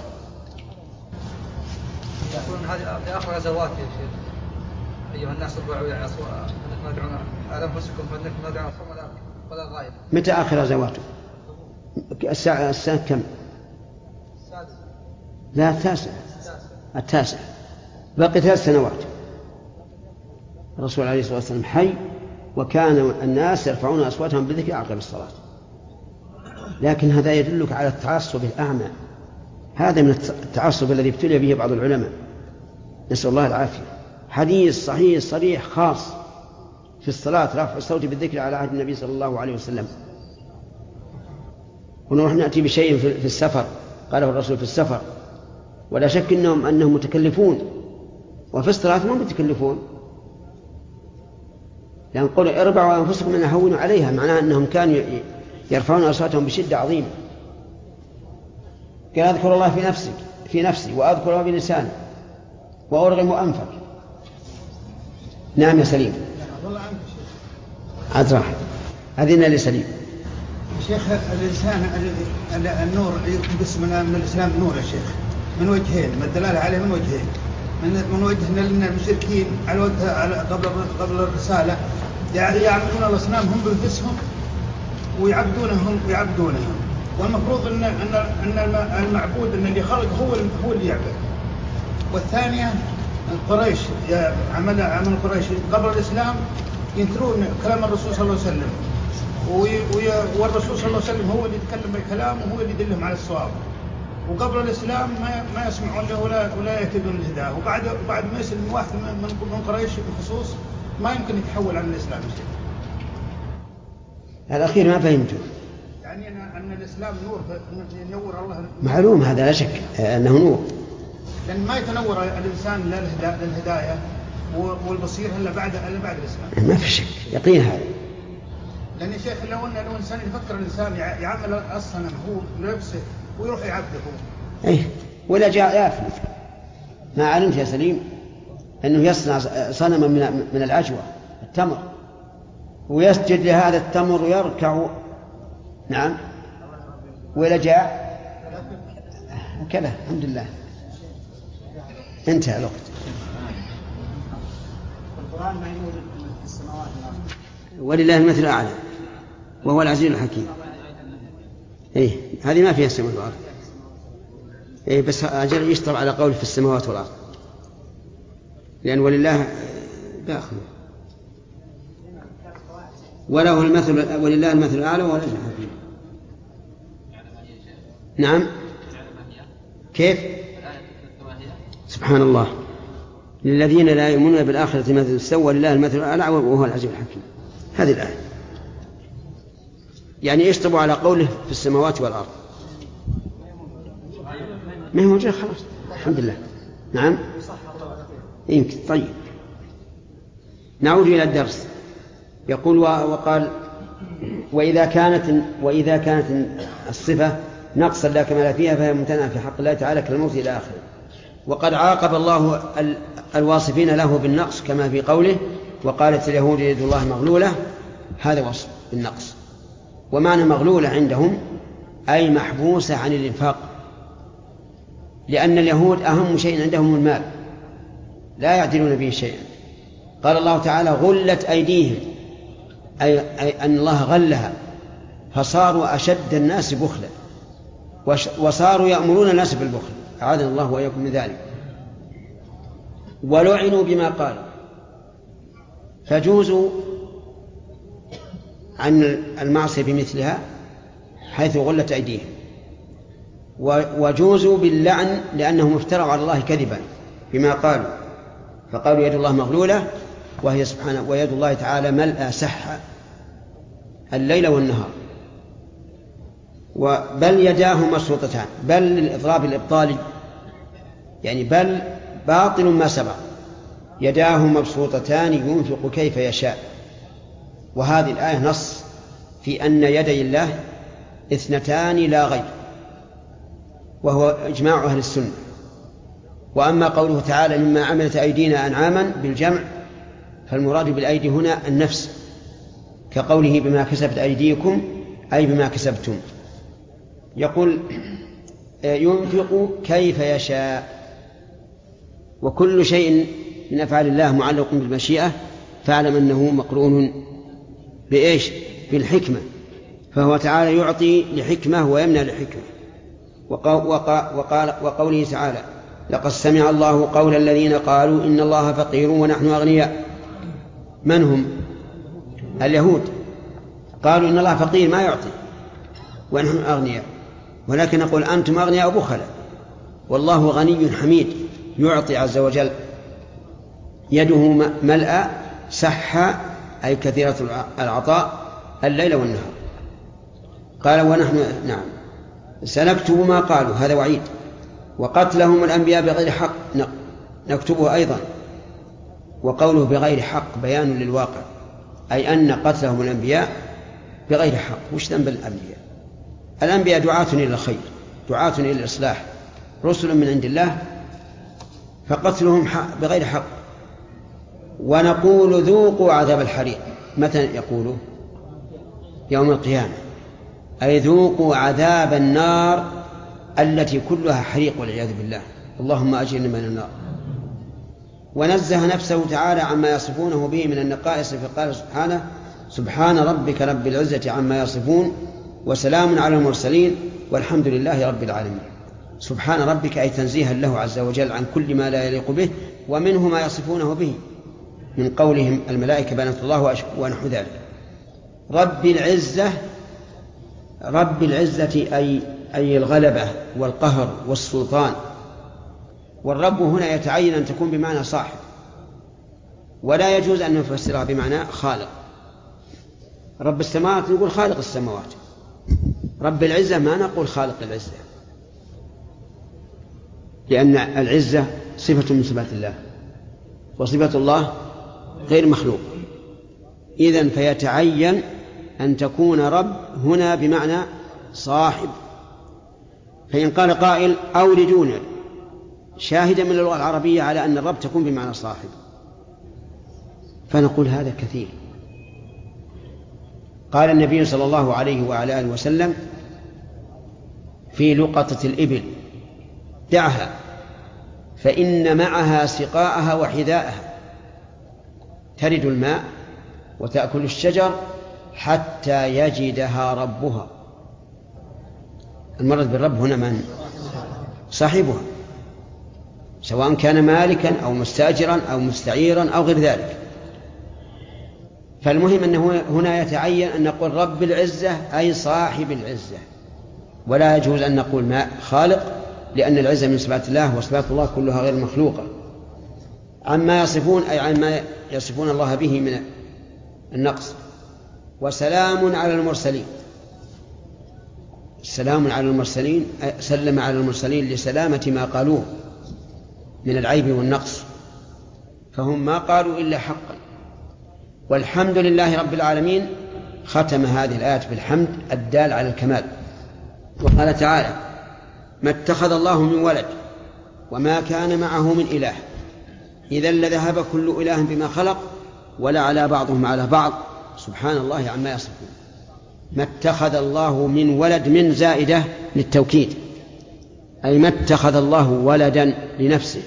يقولون هذه في آخر غزوات يا شيخ، أيها الناس اربعوا إلى أنكم تدعون على أنفسكم فإنكم لا تدعون الصوم ولا الغائب. متى آخر غزواته؟ الساعة السنة كم؟ السادسة. لا التاسعة. التاسعة. باقي ثلاث سنوات. الرسول عليه الصلاة والسلام حي، وكان الناس يرفعون أصواتهم بالذكر عقب الصلاة. لكن هذا يدلك على التعصب الأعمى، هذا من التعصب الذي ابتلي به بعض العلماء، نسأل الله العافية. حديث صحيح صريح خاص في الصلاة رفع الصوت بالذكر على عهد النبي صلى الله عليه وسلم. ونحن نأتي بشيء في السفر قاله الرسول في السفر، ولا شك إنهم أنهم متكلفون، وفي الصلاة ما متكلفون، لأن قولوا اربعوا أنفسكم أن هونوا عليها معناه أنهم كانوا يرفعون أصواتهم بشدة عظيمة. قال أذكر الله في نفسك في نفسي وأذكر الله بلساني وأرغم أنفك. نعم يا سليم. عاد راح أذن لي سليم. شيخ الإنسان النور يقدس من الإسلام نور يا شيخ من وجهين، ما الدلالة عليه من وجهين. من وجه أن المشركين على وقت قبل قبل الرسالة يعبدون الأصنام هم بأنفسهم ويعبدونهم ويعبدونهم، والمفروض أن أن أن المعبود أن اللي خلق هو هو اللي يعبد. والثانية قريش عمل عمل قريش قبل الإسلام ينكرون كلام الرسول صلى الله عليه وسلم، والرسول صلى الله عليه وسلم هو اللي يتكلم بالكلام وهو اللي يدلهم على الصواب. وقبل الإسلام ما ما يسمعون له ولا ولا يهتدون للهداية، وبعد بعد ما يسلم واحد من من قريش بخصوص ما يمكن يتحول عن الإسلام شيء. الأخير ما فهمته. يعني أن أن الإسلام نور ينور الله. معلوم هذا لا شك أنه نور. لأن ما يتنور الإنسان للهداية والبصير إلا بعد إلا بعد الإسلام. ما في شك يقين هذا. لأن يا شيخ لو أن لو إنسان يفكر الإنسان يعمل الصنم هو لنفسه ويروح يعبده هو. إيه ولا جاء يفلت. ما علمت يا سليم أنه يصنع صنما من من العجوة التمر ويسجد لهذا التمر ويركع. نعم. ولا جاء كذا. الحمد لله انتهى الوقت. القرآن ما يوجد في السماوات ولله المثل الأعلى وهو العزيز الحكيم. إيه هذه ما فيها السماوات والأرض. إيه بس أجل يشتغل على قول في السماوات والأرض، لأن ولله داخل وله المثل ولله المثل الأعلى وهو العزيز الحكيم. نعم. كيف؟ سبحان الله. للذين لا يؤمنون بالآخرة مثل السوء ولله المثل الأعلى وهو العزيز الحكيم. هذه الآية يعني يشطب على قوله في السماوات والأرض. ما هي موجودة خلاص الحمد لله. نعم يمكن. طيب نعود إلى الدرس. يقول وقال وإذا كانت وإذا كانت الصفة نقصا لا كمال فيها فهي ممتنعة في حق الله تعالى كالموت إلى آخره. وقد عاقب الله الواصفين له بالنقص كما في قوله وقالت اليهود يد الله مغلولة. هذا وصف بالنقص. ومعنى مغلولة عندهم أي محبوسة عن الإنفاق، لأن اليهود أهم شيء عندهم المال لا يعدلون به شيئا. قال الله تعالى غلت أيديهم أي, أي أن الله غلها فصاروا أشد الناس بخلا وصاروا يأمرون الناس بالبخل. أعاذنا الله وإياكم من ذلك. ولعنوا بما قالوا فجوزوا عن المعصية بمثلها حيث غلت أيديهم، وجوزوا باللعن لأنهم افتروا على الله كذبا بما قالوا، فقالوا يد الله مغلولة وهي سبحانه ويد الله تعالى ملأ سحا الليل والنهار. بل يداه مبسوطتان، بل للإضراب الإبطالي يعني بل باطل ما سبق. يداه مبسوطتان ينفق كيف يشاء. وهذه الآية نص في أن يدي الله اثنتان لا غير، وهو إجماع أهل السنة. وأما قوله تعالى مما عملت أيدينا أنعاما بالجمع فالمراد بالأيدي هنا النفس، كقوله بما كسبت أيديكم أي بما كسبتم. يقول ينفق كيف يشاء، وكل شيء من أفعال الله معلق بالمشيئة فاعلم أنه مقرون بإيش؟ بالحكمة، فهو تعالى يعطي لحكمة ويمنع لحكمة. وقال وقوله تعالى لقد سمع الله قول الذين قالوا إن الله فقير ونحن أغنياء. من هم؟ اليهود قالوا إن الله فقير ما يعطي ونحن أغنياء، ولكن نقول أنتم أغنياء بخلاء والله غني حميد يعطي عز وجل، يده ملأى سحى أي كثيرة العطاء الليل والنهار. قال ونحن نعم سنكتب ما قالوا، هذا وعيد، وقتلهم الأنبياء بغير حق نكتبه أيضا. وقوله بغير حق بيان للواقع، أي أن قتلهم الأنبياء بغير حق. وش ذنب الأنبياء؟ الأنبياء دعاة إلى الخير، دعاة إلى الإصلاح، رسل من عند الله، فقتلهم حق بغير حق. ونقول ذوقوا عذاب الحريق. متى يقولوا؟ يوم القيامة، أي ذوقوا عذاب النار التي كلها حريق والعياذ بالله، اللهم أجرنا من النار. ونزه نفسه تعالى عما يصفونه به من النقائص، فقال سبحانه سبحان ربك رب العزة عما يصفون وسلام على المرسلين والحمد لله رب العالمين. سبحان ربك أي تنزيها له عز وجل عن كل ما لا يليق به، ومنه ما يصفونه به من قولهم الملائكة بنات الله ونحو ذلك. رب العزة، رب العزة أي, أي الغلبة والقهر والسلطان. والرب هنا يتعين أن تكون بمعنى صاحب، ولا يجوز أن نفسرها بمعنى خالق. رب السماوات نقول خالق السماوات، رب العزة ما نقول خالق العزة، لأن العزة صفة من صفات الله، وصفة الله غير مخلوق. إذن فيتعين أن تكون رب هنا بمعنى صاحب. فإن قال قائل أوردون شاهدا من اللغة العربية على أن الرب تكون بمعنى صاحب، فنقول هذا كثير. قال النبي صلى الله عليه وعلى آله وسلم في لقطة الإبل دعها فإن معها سقاءها وحذاءها، ترد الماء وتأكل الشجر حتى يجدها ربها. المرض بالرب هنا من؟ صاحبها، سواء كان مالكا أو مستأجرا أو مستعيرا أو غير ذلك. فالمهم أنه هنا يتعين أن نقول رب العزة أي صاحب العزة، ولا يجوز أن نقول ما خالق، لأن العزة من صفات الله، وصفات الله كلها غير مخلوقة. عما يصفون أي عما يصفون الله به من النقص. وسلام على المرسلين، السلام على المرسلين سلم على المرسلين لسلامة ما قالوه من العيب والنقص، فهم ما قالوا إلا حقا. والحمد لله رب العالمين، ختم هذه الآيات بالحمد الدال على الكمال. وقال تعالى ما اتخذ الله من ولد وما كان معه من إله إذا لذهب كل إله بما خلق ولا على بعضهم على بعض سبحان الله عما يصفون. ما اتخذ الله من ولد، من زائدة للتوكيد، أي ما اتخذ الله ولدا لنفسه.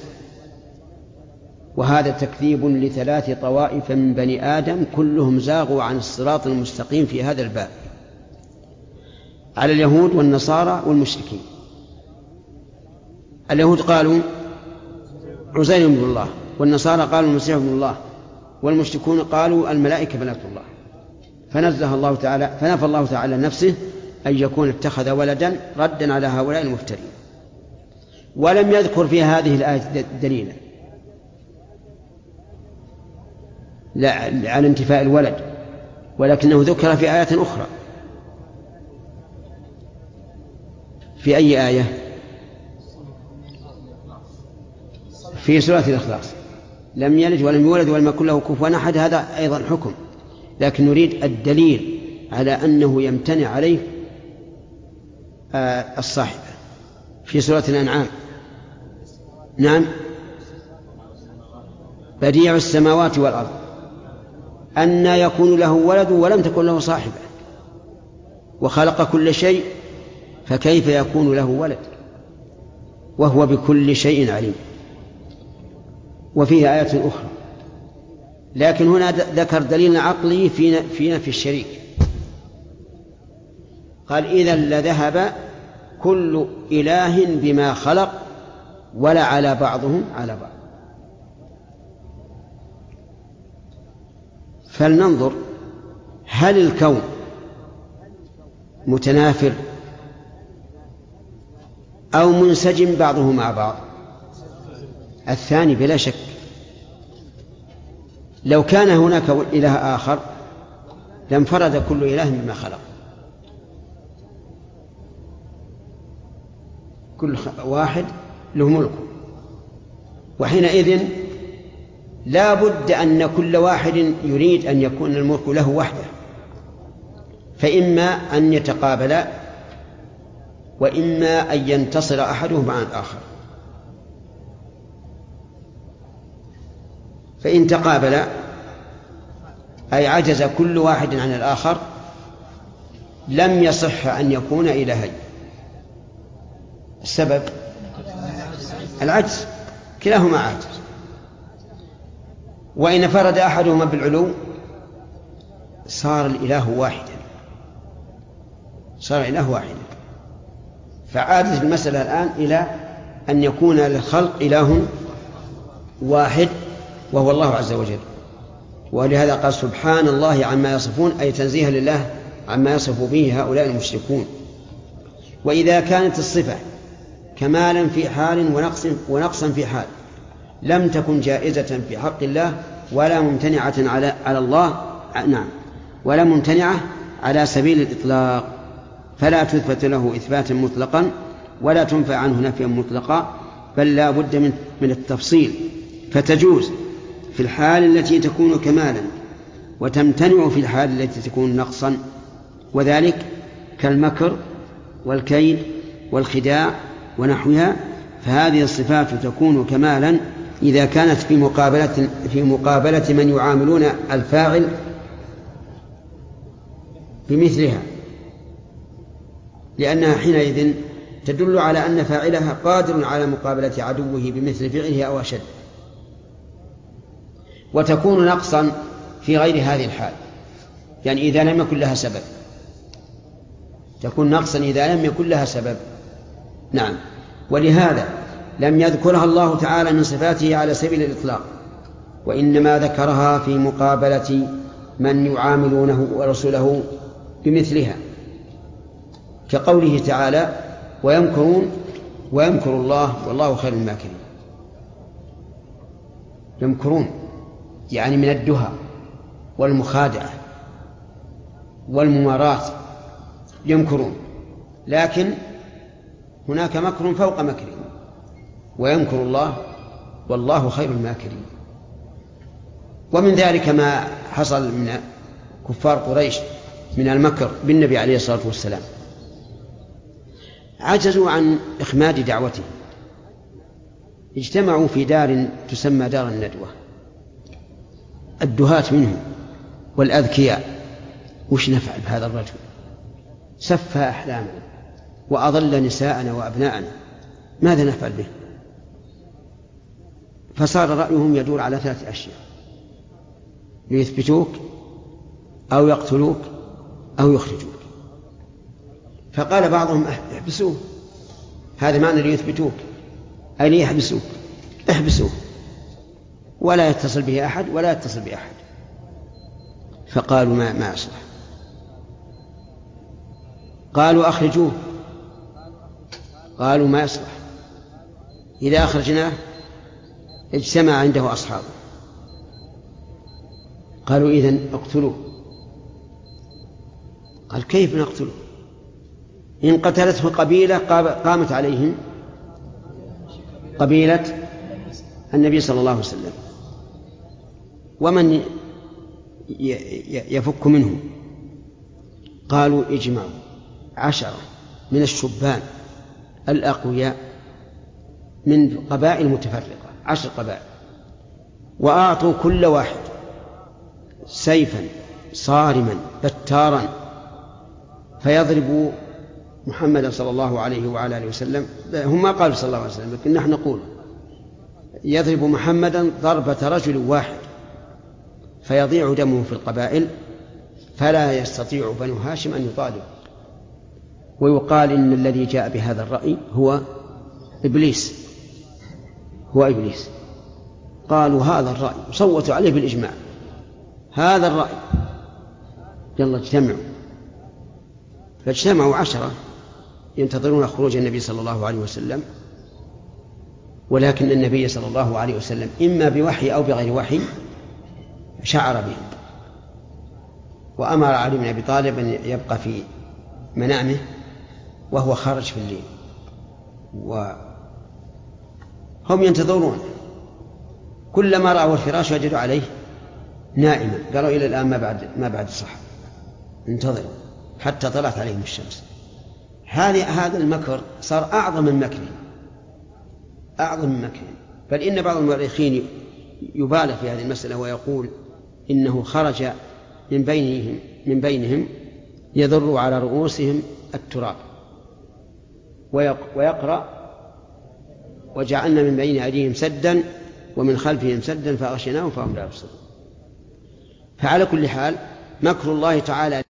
وهذا تكذيب لثلاث طوائف من بني آدم كلهم زاغوا عن الصراط المستقيم في هذا الباب، على اليهود والنصارى والمشركين. اليهود قالوا عزير بن الله، والنصارى قالوا المسيح بن الله، والمشركون قالوا الملائكة بنات الله. فنزه الله تعالى فنفى الله تعالى نفسه أن يكون اتخذ ولدا ردا على هؤلاء المفترين. ولم يذكر في هذه الآية دليلا لا على انتفاء الولد، ولكنه ذكر في آيات أخرى. في أي آية؟ في سورة الإخلاص، لم يلد ولم يولد ولم يكن له كفوا أحد. هذا أيضا حكم، لكن نريد الدليل على أنه يمتنع عليه الصاحب. في سورة الأنعام نعم بديع السماوات والأرض أن يكون له ولد ولم تكن له صاحبة وخلق كل شيء فكيف يكون له ولد. وهو بكل شيء عليم. وفيه آيات أخرى، لكن هنا ذكر دليل عقلي في نفي الشريك. قال إذا لذهب كل إله بما خلق ولا على بعضهم على بعض. فلننظر هل الكون متنافر أو منسجم بعضه مع بعض؟ الثاني بلا شك. لو كان هناك إله آخر لانفرد كل إله بما خلق، كل واحد له ملكه، وحينئذ لا بد أن كل واحد يريد أن يكون الملك له وحده، فإما أن يتقابلا وإما أن ينتصر أحدهم عن الآخر. فإن تقابلا أي عجز كل واحد عن الآخر لم يصح أن يكون إلهين. السبب العجز، كلاهما عاجز. وإن فرد أحدهما بالعلو صار الإله واحدا، صار الإله واحدا. فعادت المسألة الآن إلى أن يكون للخلق إله واحد وهو الله عز وجل. ولهذا قال سبحان الله عما يصفون، أي تنزيها لله عما يصف به هؤلاء المشركون. وإذا كانت الصفة كمالا في حال ونقص ونقصا في حال لم تكن جائزة في حق الله ولا ممتنعة على على الله، نعم، ولا ممتنعة على سبيل الإطلاق، فلا تثبت له إثباتا مطلقا ولا تنفع عنه نفيا مطلقا، بل لا بد من من التفصيل. فتجوز في الحال التي تكون كمالا وتمتنع في الحال التي تكون نقصا، وذلك كالمكر والكيد والخداع ونحوها. فهذه الصفات تكون كمالا إذا كانت في مقابلة في مقابلة من يعاملون الفاعل بمثلها، لأنها حينئذ تدل على أن فاعلها قادر على مقابلة عدوه بمثل فعله أو أشد. وتكون نقصا في غير هذه الحال، يعني إذا لم يكن لها سبب، تكون نقصا إذا لم يكن لها سبب. نعم. ولهذا لم يذكرها الله تعالى من صفاته على سبيل الإطلاق، وإنما ذكرها في مقابلة من يعاملونه ورسله بمثلها، كقوله تعالى ويمكرون ويمكر الله والله خير الماكرين. يمكرون يعني من الدهى والمخادعة والممارات يمكرون، لكن هناك مكر فوق مكرهم، ويمكر الله والله خير الماكرين. ومن ذلك ما حصل من كفار قريش من المكر بالنبي عليه الصلاة والسلام، عجزوا عن إخماد دعوته، اجتمعوا في دار تسمى دار الندوة، الدهاة منهم والأذكياء. وش نفعل بهذا الرجل؟ سفه أحلامنا وأضل نساءنا وأبناءنا، ماذا نفعل به؟ فصار رأيهم يدور على ثلاث أشياء: ليثبتوك أو يقتلوك أو يخرجوك. فقال بعضهم احبسوه، هذا معنى ليثبتوك أي ليحبسوك، احبسوه ولا يتصل به أحد ولا يتصل بأحد. فقالوا ما, ما يصلح. قالوا أخرجوه، قالوا ما يصلح، إذا أخرجناه اجتمع عنده أصحابه. قالوا إذن اقتلوه. قال كيف نقتله؟ إن قتلته قبيلة قامت عليهم قبيلة النبي صلى الله عليه وسلم، ومن يفك منهم؟ قالوا اجمعوا عشرة من الشبان الأقوياء من قبائل متفرقة، عشر قبائل، وأعطوا كل واحد سيفا صارما بتارا فيضرب محمد صلى الله عليه وعلى آله وسلم، هم ما قالوا صلى الله عليه وسلم، لكن نحن نقول يضرب محمدا ضربة رجل واحد فيضيع دمه في القبائل فلا يستطيع بنو هاشم أن يطالب. ويقال إن الذي جاء بهذا الرأي هو إبليس هو إبليس قالوا هذا الرأي صوتوا عليه بالإجماع، هذا الرأي، يلا اجتمعوا. فاجتمعوا عشرة ينتظرون خروج النبي صلى الله عليه وسلم، ولكن النبي صلى الله عليه وسلم إما بوحي أو بغير وحي شعر بهم، وأمر علي بن أبي طالب أن يبقى في منامه وهو خارج في الليل، وهم ينتظرون، كلما رأوا الفراش وجدوا عليه نائما، قالوا إلى الآن ما بعد ما بعد الصحة، انتظروا حتى طلعت عليهم الشمس. هذه هذا المكر صار أعظم من مكره، أعظم من مكره. بل إن بعض المؤرخين يبالغ في هذه المسألة ويقول إنه خرج من بينهم من بينهم يضر على رؤوسهم التراب ويقرأ وجعلنا من بين أيديهم سدا ومن خلفهم سدا فأغشيناهم فهم لا يبصرون. فعلى كل حال مكر الله تعالى